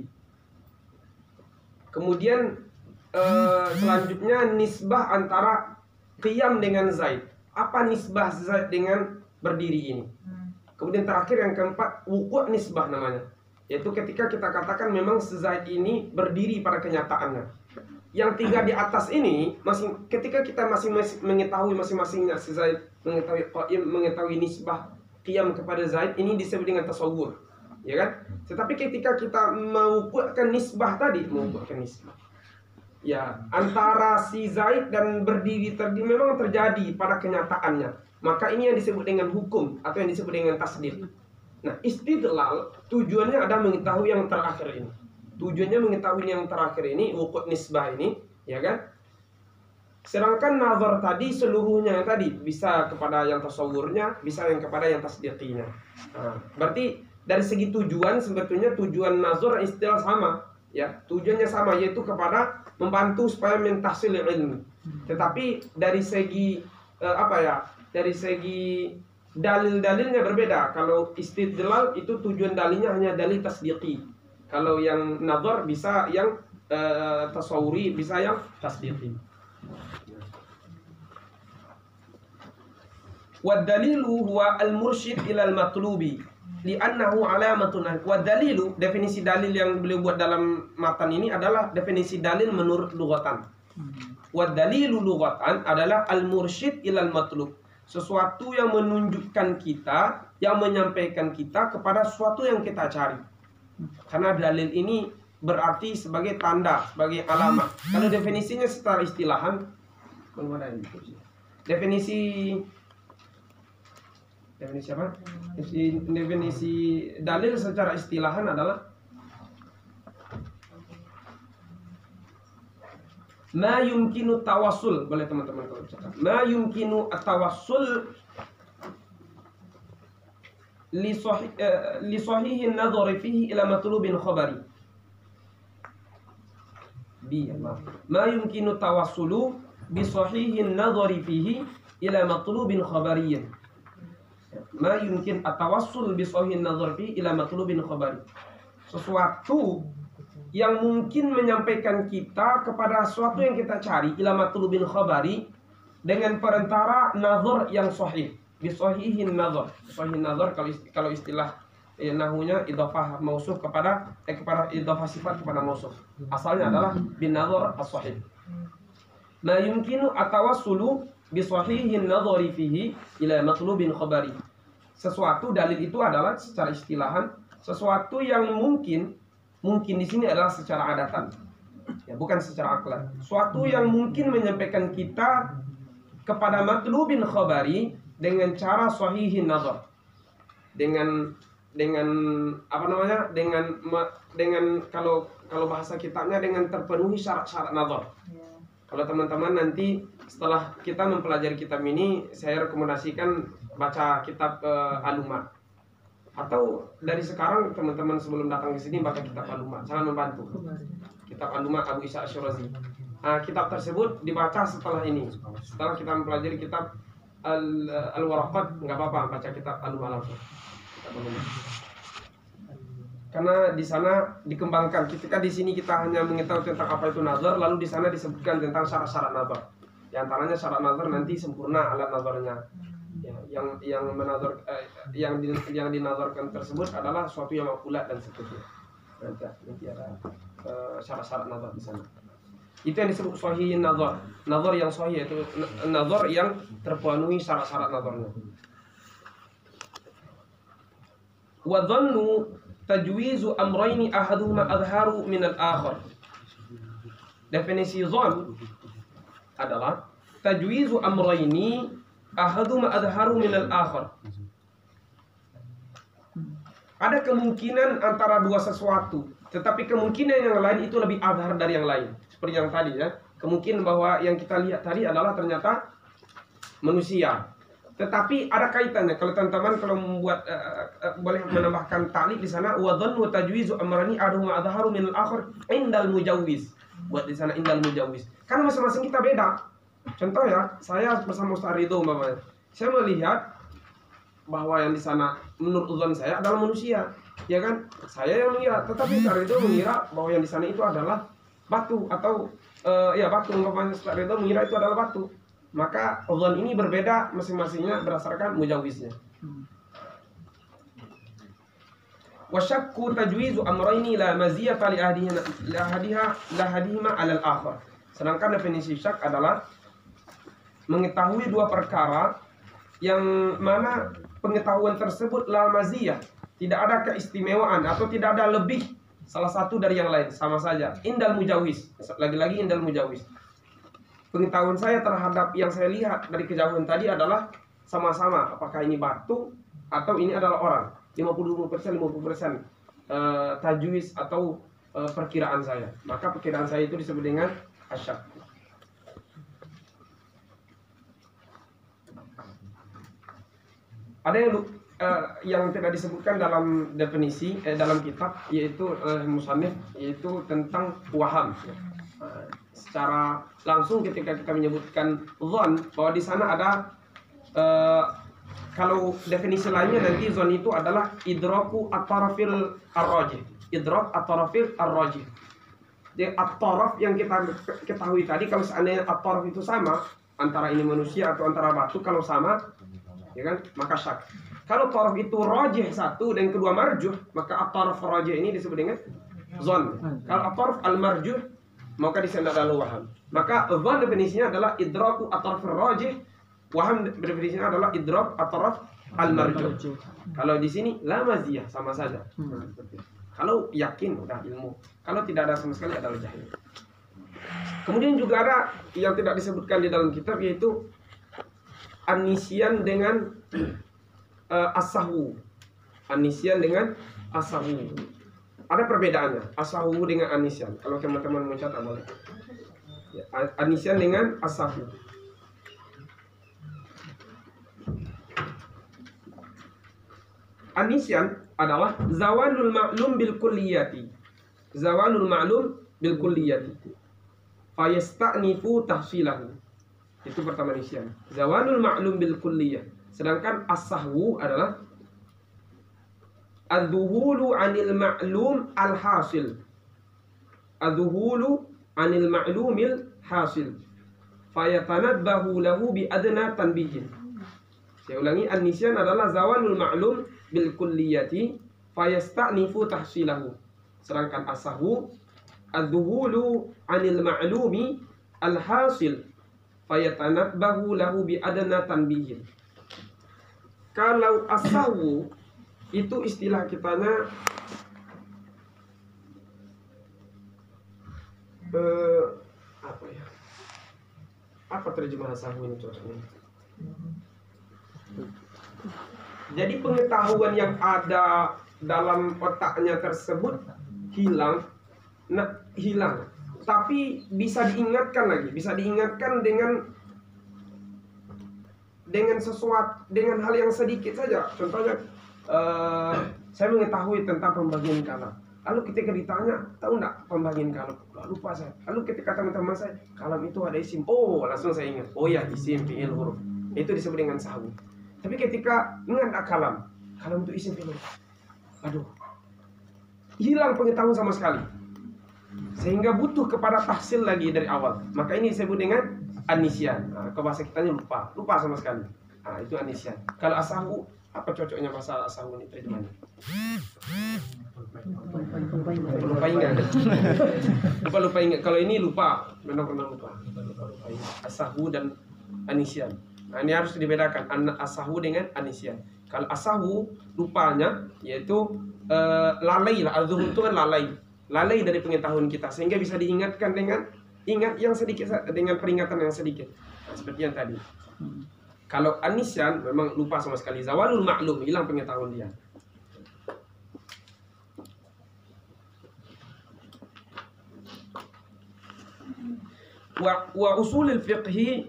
Kemudian eh, selanjutnya nisbah antara qiyam dengan Zaid. Apa nisbah Zaid dengan berdiri ini? Kemudian terakhir yang keempat, wuku' nisbah namanya, yaitu ketika kita katakan memang Zaid ini berdiri pada kenyataannya. Yang tiga di atas ini, masing, ketika kita masih mengetahui masing-masingnya si Zaid, mengetahui qa'im, mengetahui nisbah qiyam kepada Zaid, ini disebut dengan tasawwur, ya kan? Tetapi ketika kita mengukuhkan nisbah tadi, mengukuhkan nisbah, ya, antara si Zaid dan berdiri tadi memang terjadi pada kenyataannya, maka ini yang disebut dengan hukum atau yang disebut dengan tasdid. Nah, istidlal tujuannya ada mengetahui yang terakhir ini. Tujuannya mengetahui yang terakhir ini, wuku' nisbah ini, ya kan? Sedangkan nazar tadi seluruhnya yang tadi bisa kepada yang tasawurnya, bisa yang kepada yang tasdiqinya. Nah, berarti dari segi tujuan sebetulnya tujuan nazar istilah sama, ya. Tujuannya sama, yaitu kepada membantu supaya mentahsil ilmu. Tetapi dari segi eh, apa ya? Dari segi dalil-dalilnya berbeda. Kalau istidlal itu tujuan dalilnya hanya dalil tasdiqi. Kalau yang nazar bisa yang eh, tasawuri, bisa yang tasdiqi. Wadalilu huwa al-mursyid ilal matlubi li'annahu alamatun. Wadalilu, definisi dalil yang beliau buat dalam matan ini adalah definisi dalil menurut lughatan. Wadalilu lughatan adalah al-mursyid ilal matlub, sesuatu yang menunjukkan kita, yang menyampaikan kita kepada sesuatu yang kita cari. Karena dalil ini berarti sebagai tanda, sebagai alamat. Kalau definisinya secara istilahan, definisi Definisi apa? Definisi, definisi dalil secara istilahan adalah ma yumkinu tawassul. Boleh teman-teman kalau bisa. Ma yumkinu at-tawassul li sahih uh, li sahihin nadhari fihi ila matlubin khabari. Bi ma yumkinu tawassulu bi sahihin nadhari fihi ila matlubin khabariyyin. Ma yumkin at-tawassul bi sahihin nadhar fi ila matlubin khabari. Sesuatu yang mungkin menyampaikan kita kepada sesuatu yang kita cari, ila matlubin khabari, dengan perantara nazar yang sahih, bi sahihin nadhar. Sahih nadhar kalau istilah, kalau istilah eh, nahunya idhafah mausuf kepada eh, kepada idhafah sifat kepada mausuf. Asalnya adalah bin nadhar as-sahih. Ma yumkinu at-tawassulu bisahihin nadhari fihi ila matlubin khabari. Sesuatu dalil itu adalah secara istilahan sesuatu yang mungkin mungkin di sini adalah secara adatan. Ya, bukan secara aklan. Suatu yang mungkin menyampaikan kita kepada matlubin khabari dengan cara sahihin nazar. Dengan dengan apa namanya? Dengan dengan kalau kalau bahasa kitabnya dengan terpenuhi syarat-syarat nazar. Ya. Kalau teman-teman nanti setelah kita mempelajari kitab ini, saya rekomendasikan baca kitab uh, Alumat. Atau dari sekarang teman-teman sebelum datang ke sini baca kitab Alumat, sangat membantu. Kitab Alumat Abu Isa Asy'arazi. Nah, kitab tersebut dibaca setelah ini. Setelah kita mempelajari kitab Al Al-Waraqat, nggak apa-apa baca kitab Alumat langsung. Karena di sana dikembangkan. Ketika di sini kita hanya mengetahui tentang apa itu nazar, lalu di sana disebutkan tentang syarat-syarat nazar. Di antaranya syarat nazar nanti sempurna alat nazarnya. Ya, yang yang menazar eh, yang di, yang dinazarkan tersebut adalah suatu yang akurat dan seterusnya. Nanti, nanti ada uh, syarat-syarat nazar di sana. Itu yang disebut sahihin nazar. Nazar yang sahih itu nazar yang terpenuhi syarat-syarat nazarnya. Wa dhannu tajwizu amrayni ahaduhuma adharu min al-akhar. Definisi dhann adalah tajwizu amrayni ahaduhuma adharu min al-akhar. Ada kemungkinan antara dua sesuatu, tetapi kemungkinan yang lain itu lebih adhar dari yang lain. Seperti yang tadi ya, kemungkinan bahwa yang kita lihat tadi adalah ternyata manusia. Tetapi ada kaitannya. Kalau teman-teman kalau membuat uh, uh, boleh menambahkan ta'liq di sana, wa dhannu tajwizu amrani ahaduhuma adharu min al-akhar indal mujawwiz. Buat di sana indal mujawwiz. Karena masing-masing kita beda. Contoh ya, saya bersama Ustaz Ridho umpamanya. Saya melihat bahwa yang di sana menurut uzon saya adalah manusia, ya kan? Saya yang mengira, tetapi Ustaz Ridho mengira bahwa yang di sana itu adalah batu atau uh, ya batu, umpamanya Ustaz Ridho mengira itu adalah batu. Maka uzon ini berbeda masing-masingnya berdasarkan mujawiznya. Wa syakku tajwizu amrayni la maziyata li ahadihima la ahadiha la ahadihima 'ala al-akhar. Sedangkan definisi syak adalah mengetahui dua perkara yang mana pengetahuan tersebut la maziyah, tidak ada keistimewaan atau tidak ada lebih salah satu dari yang lain, sama saja. Indal mujawiz, lagi-lagi indal mujawiz. Pengetahuan saya terhadap yang saya lihat dari kejauhan tadi adalah sama-sama, apakah ini batu atau ini adalah orang. lima puluh persen lima puluh persen uh, tajwiz atau uh, perkiraan saya. Maka perkiraan saya itu disebut dengan asyak. Ada yang uh, yang tidak disebutkan dalam definisi eh, dalam kitab, yaitu uh, musannif, yaitu tentang waham. Uh, secara langsung ketika kita menyebutkan zon, bahwa di sana ada uh, kalau definisi lainnya nanti zon itu adalah idraku at-tarafil ar-rajih. Idrak at-tarafil ar-rajih. Jadi at-taraf yang kita ketahui tadi, kalau seandainya at-taraf itu sama antara ini manusia atau antara batu, kalau sama ya kan, maka syak. Kalau taraf itu rajih satu dan kedua marjuh, maka at-taraf rajih ini disebut dengan zon. Kalau at-taraf al-marjuh, maka di sana ada waham. Maka zon definisinya adalah idraku at-taraf rajih, waham definisinya adalah idrak at-taraf al-marjuh. Kalau di sini la maziyah, sama saja. Hmm. Kalau yakin udah ilmu, kalau tidak ada sama sekali adalah jahil. Kemudian juga ada yang tidak disebutkan di dalam kitab, yaitu an-nisyan dengan uh, as-sahwu. An-nisyan dengan as-sahwu. Ada perbedaannya, as-sahwu dengan an-nisyan. Kalau teman-teman mencatat boleh. Ya, an-nisyan dengan as-sahwu. An-nisyan adalah zawalul ma'lum bil kulliyati. Zawalul ma'lum bil kulliyati. Fayasta'nifu tahsilahu. Itu pertama nisyan. Zawalul ma'lum bil kulliyah. Sedangkan as-sahwu adalah ad-duhulu 'anil ma'lum al-hasil. Ad-duhulu 'anil ma'lumil hasil. Fayatanabbahu lahu bi adna tanbihin. Saya ulangi, an-nisyan adalah zawalul ma'lum bil kulliyati fayasta'nifu tahsilahu. Sedangkan as-sahwu ad-duhulu 'anil ma'lumi al-hasil fayatanabbahu lahu bi adna tanbihin. Kalau as-sahwu itu istilah kitanya eh, apa ya? Apa terjemahan sahwu ini contohnya? Jadi pengetahuan yang ada dalam otaknya tersebut hilang, nah, hilang. Tapi bisa diingatkan lagi, bisa diingatkan dengan dengan sesuatu, dengan hal yang sedikit saja. Contohnya, uh, saya mengetahui tentang pembagian kalam. Lalu ketika ditanya, tahu enggak pembagian kalam? Lupa saya. Lalu ketika teman-teman saya, kalam itu ada isim. Oh, langsung saya ingat. Oh ya, isim, fi'il, huruf. Itu disebut dengan sahwu. Tapi ketika ingat kalam, kalam itu isim, fi'il. Aduh, hilang pengetahuan sama sekali. Sehingga butuh kepada tahsil lagi dari awal. Maka ini disebut dengan anisyan. Nah, ke bahasa kitanya lupa, lupa sama sekali. Nah, itu anisyan. Kalau asahu, apa cocoknya bahasa asahu ini terjemahnya? Lupa ingat. Lupa lupa ingat. Kalau ini lupa, benar-benar lupa. Asahu dan anisyan. Nah, ini harus dibedakan asahu dengan anisyan. Kalau asahu lupanya yaitu uh, lalai lah. Al-zuhur itu kan lalai. Lalai dari pengetahuan kita sehingga bisa diingatkan dengan ingat yang sedikit, dengan peringatan yang sedikit. Nah, seperti yang tadi. Kalau anisyan memang lupa sama sekali, zawalul ma'lum, hilang pengetahuan dia. Wa, wa usulul fiqhi,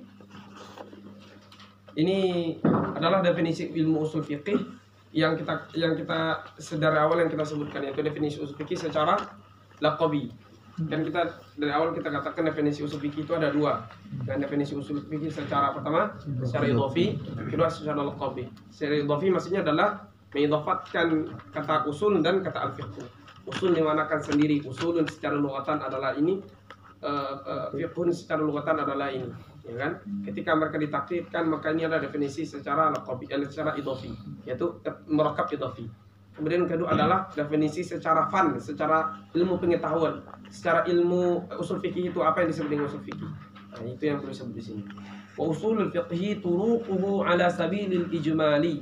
ini adalah definisi ilmu usul fiqih yang kita yang kita sedari awal yang kita sebutkan, yaitu definisi usul fiqih secara laqabi. Dan kita dari awal kita katakan definisi usul fikih itu ada dua. Dan definisi usul fikih secara pertama secara idhofi, kedua secara laqabi. Secara idhofi maksudnya adalah mengidhofatkan kata usul dan kata al-fiqh. Usul dimanakan sendiri, usulun secara lughatan adalah ini, uh, uh, fiqhun secara lughatan adalah ini, ya kan? Ketika mereka ditakdirkan maka ini ada definisi secara laqabi, eh, secara idhofi, yaitu murakkab idhofi. Kemudian kedua adalah definisi secara fan, secara ilmu pengetahuan, secara ilmu usul fikih itu apa yang disebut dengan usul fikih. Nah, itu yang perlu disebut di sini. Wa usulul fiqhi turuquhu ala sabilil ijmali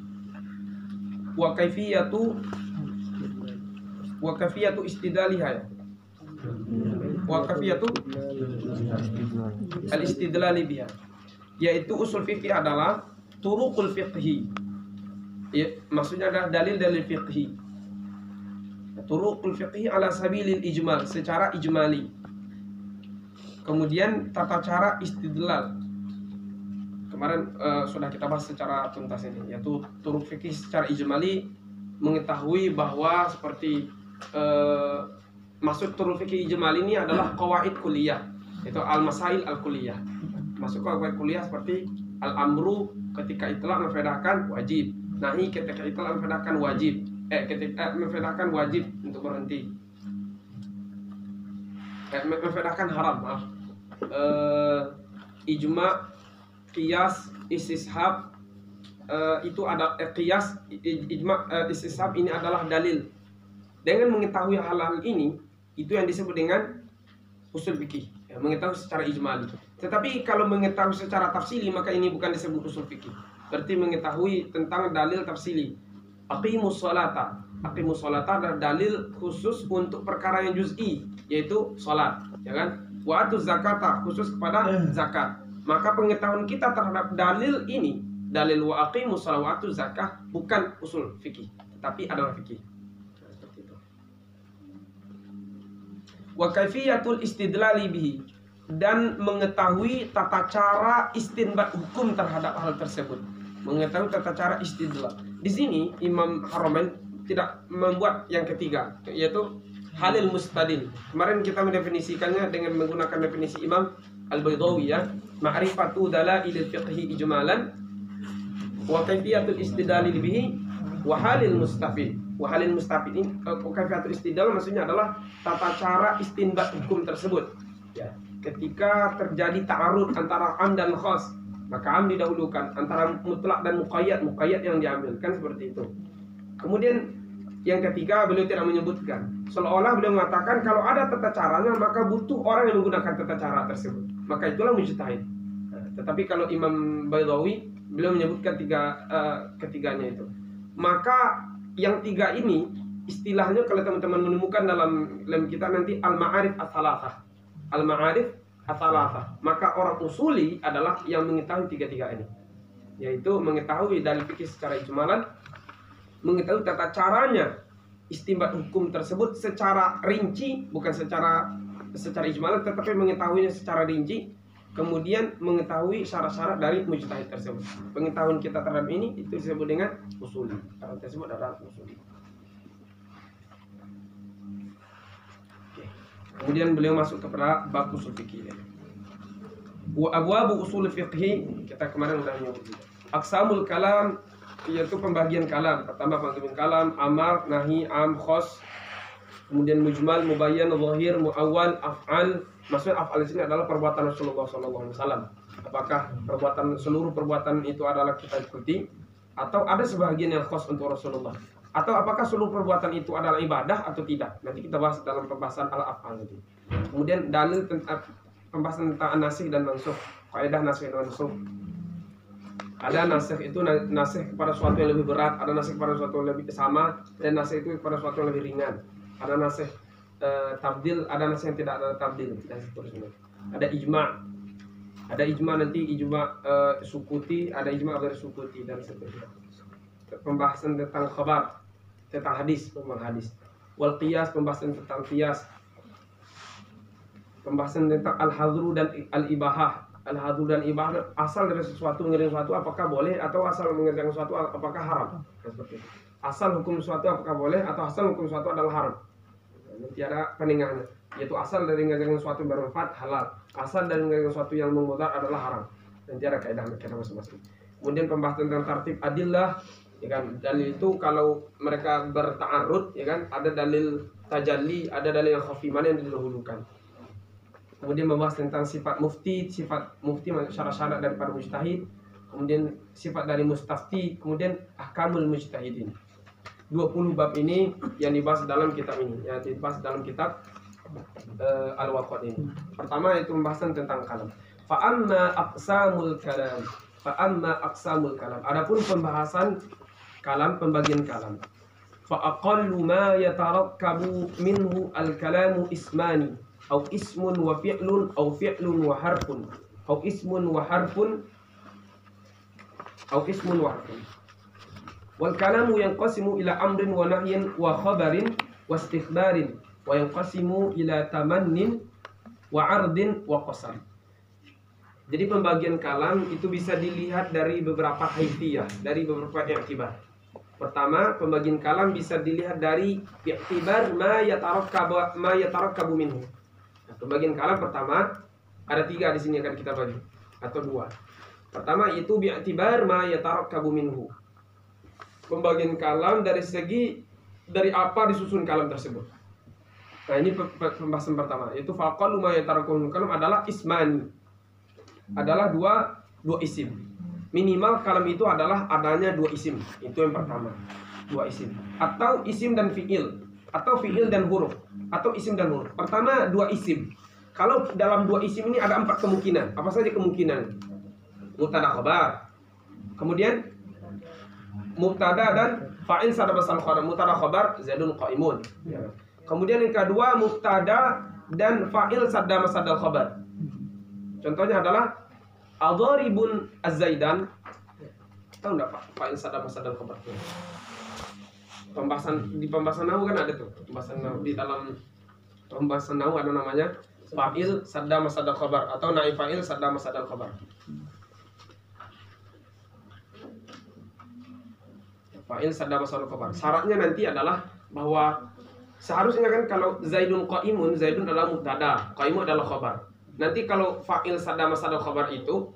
wa kaifiyatu wa kaifiyatu istidlaliha. Wa kaifiyatu al-istidlali biha. Yaitu usul fikih adalah turuqul fiqhi. Ya, maksudnya adalah dalil-dalil fiqhi. Turuqul fiqhi ala sabilil ijmal, secara ijmali. Kemudian tata cara istidlal. Kemarin uh, sudah kita bahas secara tuntas ini, yaitu turuq fiqhi secara ijmali, mengetahui bahwa seperti uh, maksud turuq fiqhi ijmali ini adalah qawaid kuliah, yaitu al-masail al-kuliah. Masuk qawaid kuliah seperti al-amru ketika itlaq membedakan wajib. Nahi ketika itu membedakan wajib, eh ketika eh, membedakan wajib untuk berhenti, eh, membedakan haram, maaf. Eh, ijma, qiyas, istishab, eh, itu ada eh, qiyas, ijma, eh, istishab ini adalah dalil. Dengan mengetahui hal-hal ini, itu yang disebut dengan usul fikih, ya, mengetahui secara ijmali. Tetapi kalau mengetahui secara tafsili maka ini bukan disebut usul fikih. Berarti mengetahui tentang dalil tafsili. Aqimus sholata. Aqimus sholata adalah dalil khusus untuk perkara yang juz'i, yaitu sholat, ya kan? Wa atuz zakata, khusus kepada zakat. Maka pengetahuan kita terhadap dalil ini, dalil wa aqimus sholat wa atuz zakah, bukan usul fikih, tetapi adalah fikih. Nah, seperti itu. Wa kaifiyatul istidlali bihi, dan mengetahui tata cara istinbat hukum terhadap hal tersebut. Mengetahui tata cara istidlal. Di sini Imam Haramain tidak membuat yang ketiga, yaitu halil mustadil. Kemarin kita mendefinisikannya dengan menggunakan definisi Imam Al-Baydawi, ya, ma'rifatu dalailil fiqhi ijmalan wa kaifiyatul istidlal bihi wa halil mustafid. Wa halil mustafid ini uh, kaifiyatul istidlal maksudnya adalah tata cara istinbat hukum tersebut. Ya, ketika terjadi ta'arud antara am dan khas, maka am didahulukan, antara mutlak dan muqayyad, muqayyad yang diambil, kan seperti itu. Kemudian yang ketiga beliau tidak menyebutkan, seolah-olah beliau mengatakan kalau ada tata caranya maka butuh orang yang menggunakan tata cara tersebut, maka itulah mujtahid. Tetapi kalau Imam Baydawi beliau menyebutkan tiga uh, ketiganya itu. Maka yang tiga ini istilahnya kalau teman-teman menemukan dalam lem kita nanti al-ma'arif as-salasah. Al-ma'arif as-salasah. Maka orang usuli adalah yang mengetahui tiga-tiga ini. Yaitu mengetahui dalil fikih secara ijmalan, mengetahui tata caranya istinbat hukum tersebut secara rinci, bukan secara secara ijmalan, tetapi mengetahuinya secara rinci. Kemudian mengetahui syarat-syarat dari mujtahid tersebut. Pengetahuan kita terhadap ini itu disebut dengan usuli. Syarat tersebut adalah usuli. Oke. Kemudian beliau masuk kepada bab usul fikih. Wa abwabu usul fikih kita kemarin sudah menyebut. Aqsamul kalam yaitu pembagian kalam. Pertama pembagian kalam, amar, nahi, am, khos. Kemudian mujmal, mubayyan, zahir, muawwal, af'al. Maksud af'al di sini adalah perbuatan Rasulullah shallallahu alaihi wasallam. Apakah perbuatan seluruh perbuatan itu adalah kita ikuti, atau ada sebagian yang khas untuk Rasulullah, atau apakah seluruh perbuatan itu adalah ibadah atau tidak? Nanti kita bahas dalam pembahasan al-af'al nanti. Kemudian dalil tentang pembahasan tentang nasikh dan mansukh, kaidah nasikh dan mansukh. Ada nasikh itu nasikh kepada sesuatu yang lebih berat, ada nasikh kepada sesuatu yang lebih sama, dan nasikh itu kepada sesuatu yang lebih ringan. Ada nasikh uh, tabdil, ada nasikh yang tidak ada tabdil dan seterusnya. Ada ijma', ada ijma' nanti ijma' uh, sukuti, ada ijma' dari sukuti dan seterusnya. Pembahasan tentang khabar, tentang hadis, pembahasan hadis. Wal qiyas, pembahasan tentang qiyas. Pembahasan tentang al-hadru dan al-ibahah. Al-hadru dan ibahah asal dari sesuatu mengerjakan sesuatu apakah boleh, atau asal mengerjakan sesuatu apakah haram. Seperti itu. Asal hukum sesuatu apakah boleh, atau asal hukum sesuatu adalah haram. Tiada peninggalannya, yaitu asal dari mengerjakan sesuatu yang bermanfaat halal, asal dari mengerjakan sesuatu yang memudar adalah haram. Dan tiada kaidah kaidah masing-masing. Kemudian pembahasan tentang tartib adillah, ya kan? Dalil itu kalau mereka berta'arud, ya kan? Ada dalil tajalli, ada dalil yang khafi, mana yang didahulukan. Kemudian membahas tentang sifat mufti, sifat mufti syarat-syarat daripada mujtahid, kemudian sifat dari mustafti, kemudian ahkamul mujtahidin. dua puluh bab ini yang dibahas dalam kitab ini, yang dibahas dalam kitab uh, Al-Waqat ini. Pertama itu pembahasan tentang kalam. Fa amma aqsamul kalam. Fa amma aqsamul kalam. Adapun pembahasan kalam, pembagian kalam. Fa aqallu ma yatarakkabu minhu al-kalamu ismani, au ismun wa fi'lun, au fi'lun wa harfun, au ismun wa harfun, au ismun wa harfun. Wal kalamu yanqasimu ila amrin wa nahyin wa khabarin wa istikhbarin, wa yanqasimu ila tamannin wa ardin wa qasam. Jadi pembagian kalam itu bisa dilihat dari beberapa haifiyah, dari beberapa i'tibar. Pertama, pembagian kalam bisa dilihat dari i'tibar ma yatarakkabu ma yatarakkabu minhu. Nah, pembagian kalam pertama ada tiga di sini akan kita bagi, atau dua. Pertama itu bi'tibar ma yatarakkabu minhu. Pembagian kalam dari segi dari apa disusun kalam tersebut. Nah, ini pembahasan pertama, yaitu faqalu ma yatarakkabu kalam adalah ismani. Adalah dua dua isim. Minimal kalam itu adalah adanya dua isim. Itu yang pertama. Dua isim. Atau isim dan fi'il, atau fi'il dan huruf, atau isim dan huruf. Pertama dua isim. Kalau dalam dua isim ini ada empat kemungkinan. Apa saja kemungkinan? Mubtada khabar. Kemudian mubtada dan fa'il sadar basal khabar. Mubtada khabar Zaidun qaimun. Kemudian yang kedua mubtada dan fa'il sadar masadal khabar. Contohnya adalah adharibun az-zaidan. Tahu enggak Pak fa'il sadar masadal khabar? Pembahasan di pembahasan nahwu kan ada tuh. Pembahasan nahwu di dalam pembahasan nahwu ada namanya fa'il sadar masadal khabar atau naib fa'il sadar masadal khabar. Fa'il sadar masadal khabar. Syaratnya nanti adalah bahwa seharusnya kan kalau Zaidun qaimun, Zaidun adalah mubtada, qaimun adalah khabar. Nanti kalau fa'il sadar masadal khabar itu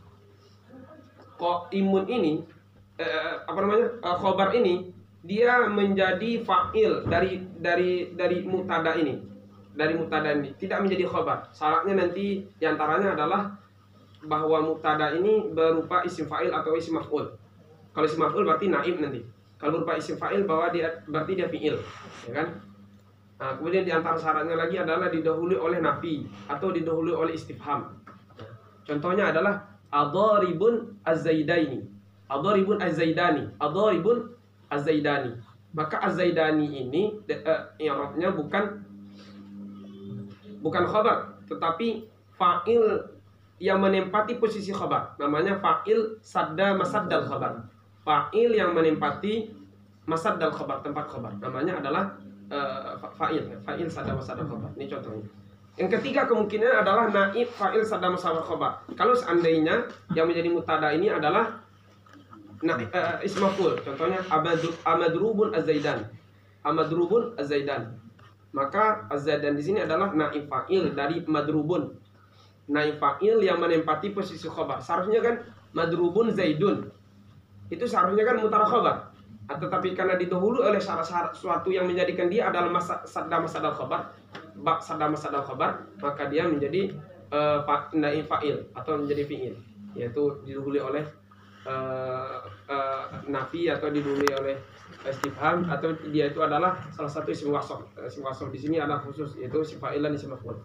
qaimun ini eh, apa namanya? Eh, khabar ini dia menjadi fa'il dari dari dari mubtada ini. Dari mubtada ini tidak menjadi khabar. Syaratnya nanti diantaranya adalah bahwa mubtada ini berupa isim fa'il atau isim maf'ul. Kalau isim maf'ul berarti naib nanti. Kalau berupa isim fa'il bahwa dia berarti dia fi'il, ya kan? Nah, kemudian di antara syaratnya lagi adalah didahului oleh nafi atau didahului oleh istifham. Contohnya adalah Adharibun az-Zaidaini. Adharibun az-Zaidani. Adharibun az-Zaidani. Maka az-Zaidani ini uh, i'rabnya bukan bukan khabar, tetapi fa'il yang menempati posisi khabar. Namanya fa'il sadda masaddal khabar. Fa'il yang menempati masaddal khabar, tempat khabar. Namanya adalah uh, fa'il. Fa'il sadda masaddal khabar. Ini contohnya. Yang ketiga kemungkinan adalah naib fa'il sadda masaddal khabar. Kalau seandainya yang menjadi mutada ini adalah naib uh, ism maf'ul. Contohnya amadrubun az-Zaidan. Amadrubun az-Zaidan. Maka az-Zaidan di sini adalah naib fa'il dari madrubun. Naib fa'il yang menempati posisi khabar. Seharusnya kan madrubun Zaidun. Itu seharusnya kan mutara khabar. Tetapi karena didahului oleh syarat-syarat suatu yang menjadikan dia adalah masa sadda masaddal khabar, bab sadda masaddal khabar, maka dia menjadi uh, naib fa'il atau menjadi fi'il, yaitu didahului oleh uh, uh, nafi atau didahului oleh istifham, atau dia itu adalah salah satu isim wasf. Isim wasf di sini adalah khusus, yaitu isim fa'il dan isim maf'ul.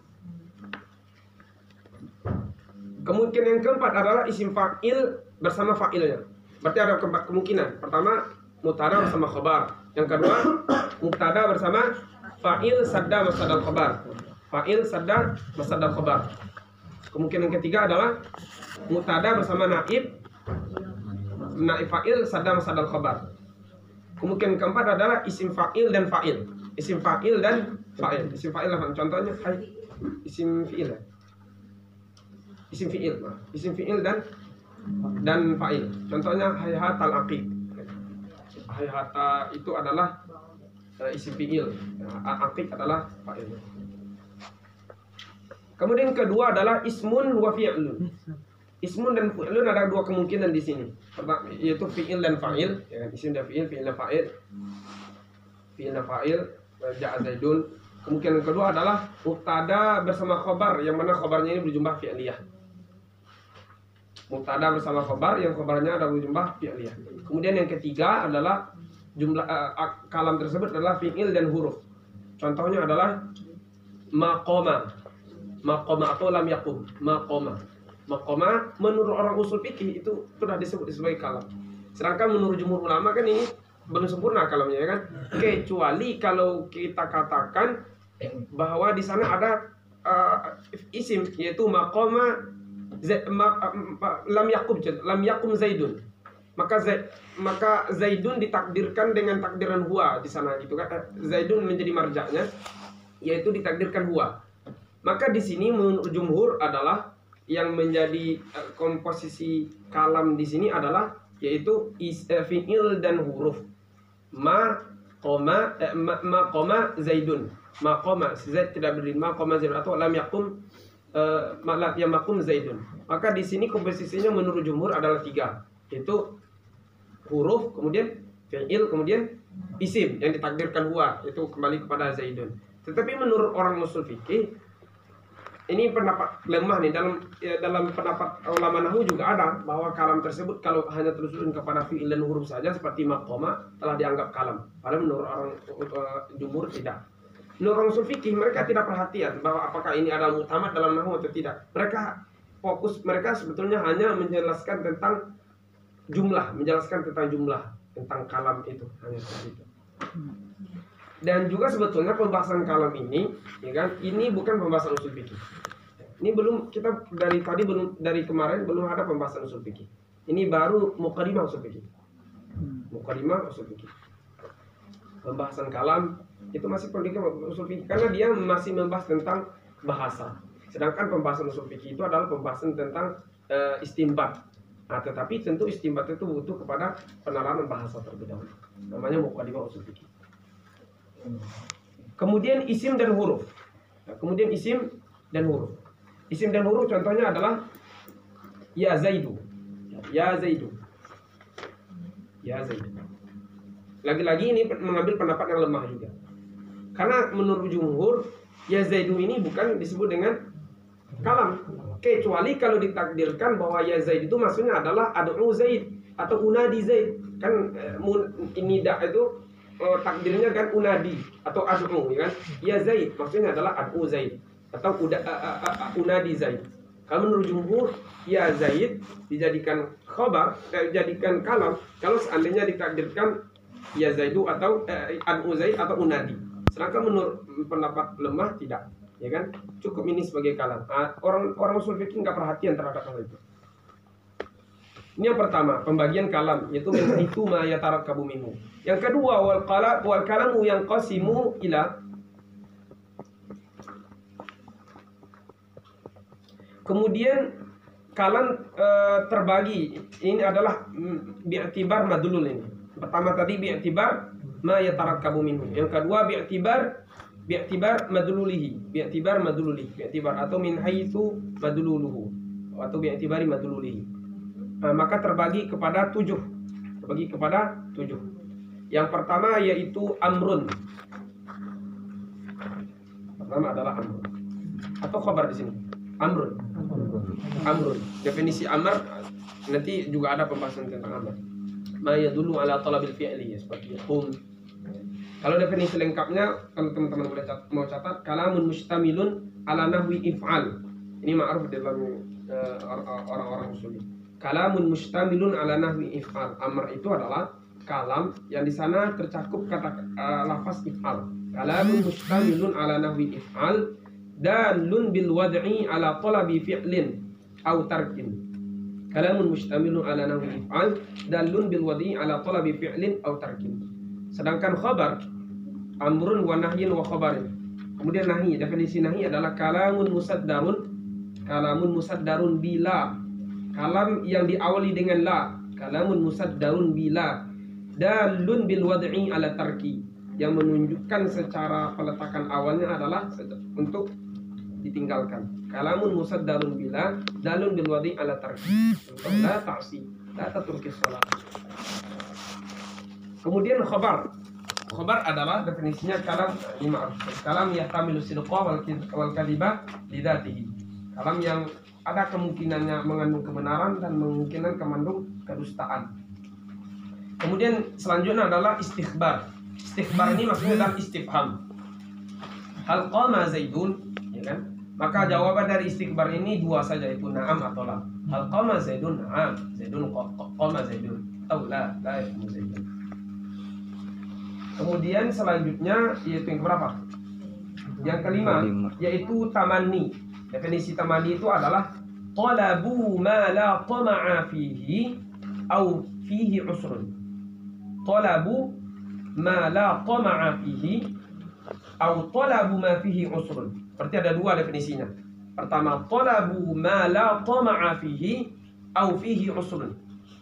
Kemungkinan yang keempat adalah isim fa'il bersama fa'ilnya. Berarti ada keempat kemungkinan. Pertama, mubtada bersama khabar. Yang kedua, mubtada bersama fa'il sadda masaddal khabar. Fa'il sadda masaddal khabar. Kemungkinan ketiga adalah mubtada bersama naib naib fa'il sadda masaddal khabar. Kemungkinan keempat adalah isim fa'il dan fa'il. Isim fa'il dan fa'il. Isim fa'il apa? Contohnya isim fi'il. Isim fi'il. Isim fi'il dan dan fa'il. Contohnya hayhatal aqib. Hayhata itu adalah uh, isim fi'il. Aqib adalah fa'il. Kemudian kedua adalah ismun wa fi'lun. Ismun dan fi'lun ada dua kemungkinan di sini. Pertama yaitu fi'il dan fa'il, ya kan? Isim dan fi'il, fi'il dan fa'il. Fi'il dan fa'il, ja'a Zaidun. Kemungkinan kedua adalah mubtada bersama khabar, yang mana khabarnya ini berjumlah fi'liyah. Mubtada bersama khabar yang khabarnya ada berjumlah fi'liyah. Kemudian yang ketiga adalah jumlah uh, kalam tersebut adalah fi'il dan huruf. Contohnya adalah maqama. Maqama atau lam yaqum. Maqama. Maqama menurut orang usul fikih itu sudah disebut sebagai kalam. Sedangkan menurut jumhur ulama kan ini belum sempurna kalamnya, ya kan? Kecuali kalau kita katakan bahwa di sana ada uh, isim yaitu maqama ma, ma, lam yaqum lam yaqum Zaidun. Maka Zaid, maka Zaidun ditakdirkan dengan takdiran huwa di sana gitu kan. Zaidun menjadi marja'nya yaitu ditakdirkan huwa. Maka di sini menurut jumhur adalah yang menjadi uh, komposisi kalam di sini adalah yaitu is, uh, fi'il dan huruf. Ma qoma eh, ma, ma qoma Zaidun. Ma qoma Zaid tidak berdiri, ma qoma Zaidun atau lam yaqum uh, ma lam yaqum Zaidun. Maka di sini komposisinya menurut jumhur adalah tiga, yaitu huruf, kemudian fi'il, kemudian isim yang ditakdirkan huwa, itu kembali kepada Zaidun. Tetapi menurut orang usul fikih ini pendapat lemah nih, dalam ya, dalam pendapat ulama nahwu juga ada bahwa kalam tersebut kalau hanya tersusun kepada fi'il dan huruf saja seperti maqama telah dianggap kalam. Padahal menurut orang uh, jumhur tidak. Menurut orang usul fikih mereka tidak perhatian bahwa apakah ini adalah mutamad dalam nahwu atau tidak. Mereka fokus, mereka sebetulnya hanya menjelaskan tentang jumlah, menjelaskan tentang jumlah, tentang kalam itu, hanya seperti itu. Dan juga sebetulnya pembahasan kalam ini, ya kan, ini bukan pembahasan usul fikih. Ini belum, kita dari tadi belum, dari kemarin belum ada pembahasan usul fikih. Ini baru muqaddimah usul fikih. Muqaddimah usul fikih. Pembahasan kalam itu masih pendidikan usul fikih karena dia masih membahas tentang bahasa. Sedangkan pembahasan usul fikih itu adalah pembahasan tentang uh, istinbat. Nah, tetapi tentu istinbat itu butuh kepada penalaran bahasa terlebih dahulu. Namanya muqaddimah usul fikih. Kemudian isim dan huruf. Nah, kemudian isim dan huruf. Isim dan huruf contohnya adalah ya Zaidu. Ya Zaidu. Ya Zaidu. Lagi-lagi ini mengambil pendapat yang lemah juga. Karena menurut jumhur ya Zaidu ini bukan disebut dengan kalam. Kecuali kalau ditakdirkan bahwa ya Zaid itu maksudnya adalah ad'u Zaid atau unadi Zaid. Kan ini dak itu Oh, takdirnya kan unadi atau ad'u, ya kan? Ya Zaid maksudnya adalah ad'u Zaid atau uda, uh, uh, uh, unadi Zaid. Kalau menurut jumhur, ya Zaid dijadikan khabar, eh, dijadikan kalam kalau seandainya ditakdirkan ya Zaidu atau eh, an Zaid atau unadi. Sedangkan menurut pendapat lemah tidak, ya kan? Cukup ini sebagai kalam. Ah, orang orang usul fikih nggak perhatian terhadap hal itu. Ini yang pertama, pembagian kalam, yaitu itu ma yatarakkabu minhu. Yang kedua, wal qalam wal kalamu yang qasimu ila. Kemudian kalam e, terbagi. Ini adalah mm, bi'tibar madlul ini. Pertama tadi bi'tibar ma yatarakkabu minhu. Yang kedua bi'tibar bi'tibar madlulihi, bi'tibar madlulihi, bi'tibar atau min haitsu madluluhu atau bi'tibari madlulihi. Nah, maka terbagi kepada tujuh, terbagi kepada tujuh. Yang pertama yaitu amrun. Pertama adalah amrun. Atau khabar di sini. Amrun. Amrun. Definisi amr nanti juga ada pembahasan tentang amr. Ma yadullu ala talabil fi'li, seperti hum. Kalau definisi lengkapnya, kalau teman-teman boleh cat, mau catat, kalamun mustamilun ala nahwi if'al. Ini ma'ruf dalam uh, orang-orang usul. Kalamun mustamilun ala nahwi if'al. Amr itu adalah kalam yang di sana tercakup kata uh, lafaz if'al. Kalamun mustamilun ala nahwi if'al dalun bil wad'i ala talabi fi'lin aw tarkin. Kalamun mustamilun ala nahwi if'al dalun bil wad'i ala talabi fi'lin aw tarkin. Sedangkan khabar amrun wa nahyin wa khabarin. Kemudian nahi, definisi nahi adalah kalamun musaddarun, kalamun musaddarun bila, kalam yang diawali dengan la, kalamun musaddarun bila, dalun bil wad'i ala tarki, yang menunjukkan secara peletakan awalnya adalah untuk ditinggalkan. Kalamun musaddarun bila, dalun bil wad'i ala tarki, la ta'si, la tatrukis salat. Kemudian khabar. Khabar adalah definisinya kalam lima. Kalam yahtamilu sidqa wal kadhiba lidzatihi. Kalam yang ada kemungkinannya mengandung kebenaran dan kemungkinan mengandung kedustaan. Kemudian selanjutnya adalah istikhbar. Istikhbar ini maksudnya adalah istifham. Hal qama Zaidun, ya kan? Maka jawaban dari istikhbar ini dua saja, yaitu na'am atau la. Hal qama Zaidun, na'am. Zaidun qama Zaidun. Atau la, la yaqumu Zaidun. Kemudian selanjutnya yaitu yang berapa? Yang kelima, yaitu tamanni. Definisi tamanni itu adalah talabu ma la tama'a fihi au fihi usrun. Talabu ma la tama'a fihi au talabu ma fihi usrun. Berarti ada dua definisinya. Pertama, talabu ma la tama'a fihi au fihi usrun.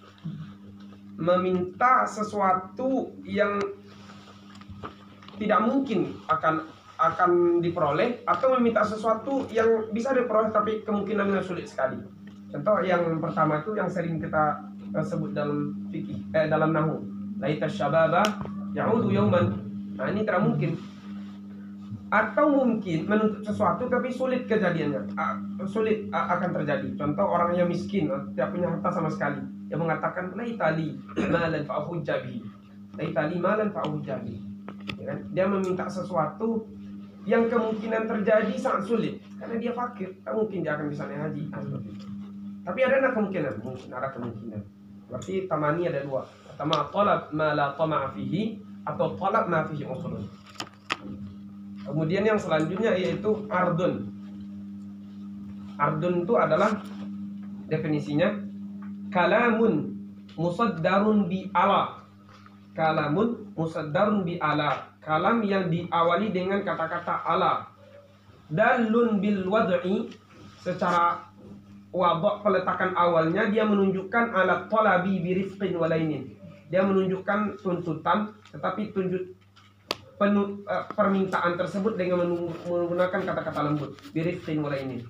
Meminta sesuatu yang tidak mungkin akan akan diperoleh, atau meminta sesuatu yang bisa diperoleh tapi kemungkinannya sulit sekali. Contoh yang pertama itu yang sering kita uh, sebut dalam fikih, eh, dalam nahwu, laita syababa ya'udu yauman. Nah, ini tidak mungkin. Atau mungkin menuntut sesuatu tapi sulit kejadiannya, uh, sulit uh, akan terjadi. Contoh orang yang miskin, uh, tidak punya harta sama sekali, yang mengatakan laitali malan fa'hujja bihi, laitali malan fa'hujja bihi. Ya kan? Dia meminta sesuatu yang kemungkinan terjadi sangat sulit karena dia fakir, tak mungkin dia akan bisa naik haji. Tapi ada kemungkinan, mungkin ada kemungkinan. Berarti tamani ada dua. Pertama, talab ma la tama'a fihi atau talab ma fihi usrun. Kemudian yang selanjutnya yaitu ardun. Ardun itu adalah definisinya kalamun musaddarun bi ala. Kalamun musaddarun bi ala, kalam yang diawali dengan kata-kata ala. Dalun bil wad'i, secara wadha' peletakan awalnya dia menunjukkan ala talabi bi rifqin walainin. Dia menunjukkan tuntutan tetapi tunjuk penu, uh, permintaan tersebut dengan menggunakan kata-kata lembut, bi rifqin walainin.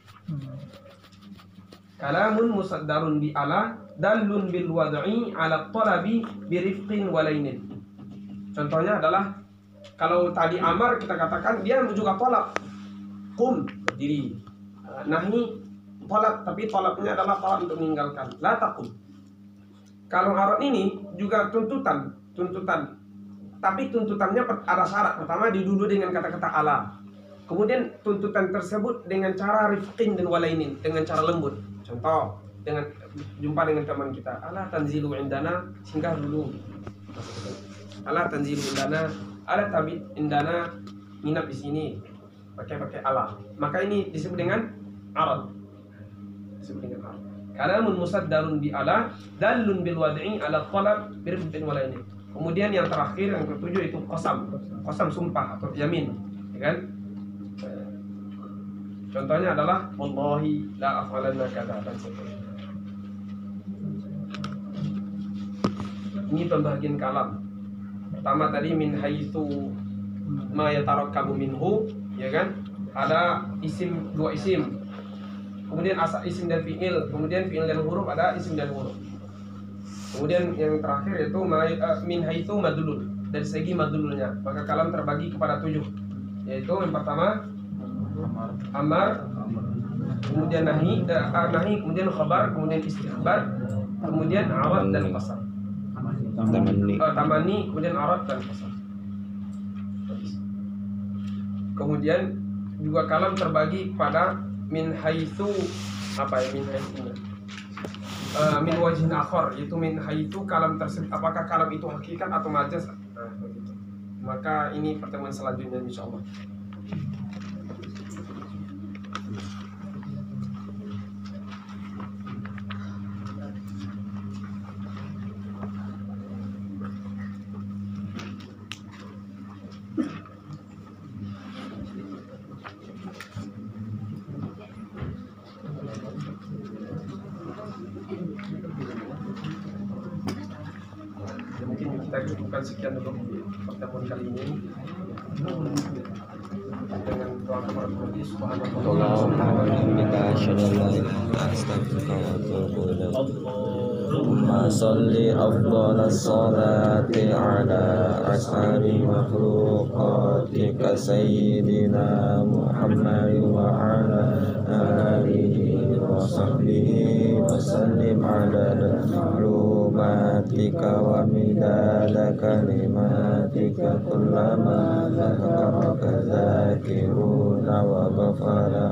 Kalamun musaddarun bi ala dalun bil wad'i ala talabi bi rifqin walainin. Contohnya adalah kalau tadi amar kita katakan dia juga talab, qum, berdiri. Nahi talab, tapi talabnya adalah talab untuk meninggalkan, la taqum. Kalau arad ini juga tuntutan, tuntutan. Tapi tuntutannya ada syarat. Pertama didulu dengan kata-kata ala. Kemudian tuntutan tersebut dengan cara rifqin dan walainin, dengan cara lembut. Contoh, dengan jumpa dengan teman kita, ala tanzilu indana, singgah dulu. Ala tanzilu indana, ala tabit indana, nginap di sini. Pakai-pakai ala. Maka ini disebut dengan arad. Disebut dengan arad. Kalamun musaddarun bi ala, dallun bil wad'i ala talab birifqin walainin. Kemudian yang terakhir, yang ketujuh itu qasam. Qasam sumpah atau yamin, ya kan? Contohnya adalah wallahi la af'alanna kadza dan seterusnya. Ini pembagian kalam. Pertama tadi min haitsu ma yatarakkabu minhu, ya kan? Ada isim, dua isim. Kemudian asal isim dan fi'il, kemudian fi'il dan huruf, ada isim dan huruf. Kemudian yang terakhir yaitu min haitsu madlul, dari segi madlulnya. Maka kalam terbagi kepada tujuh. Yaitu yang pertama amar, kemudian nahi, uh, nahi, kemudian khabar, kemudian istikhbar, kemudian arad dan qasam. Tamani. Uh, tamani, kemudian arad dan qasam. Kemudian juga kalam terbagi pada min haitsu apa ya min haitsu uh, min wajhin akhar, yaitu min haitsu kalam tersebut apakah kalam itu hakikat atau majaz. Nah, begitu. Maka ini pertemuan selanjutnya insyaallah. Kita cukupkan sekian dulu pertemuan kali ini dengan doa kepada Tuhan Subhanahu wa taala. Allahumma sholli afdhalas sholati ala ashabi makhluqatika sayyidina Muhammad wa ala alihi wa sahbihi wa sallim ala matika wa midada kalimatika kullama zakaraka zakiruna wa ghafara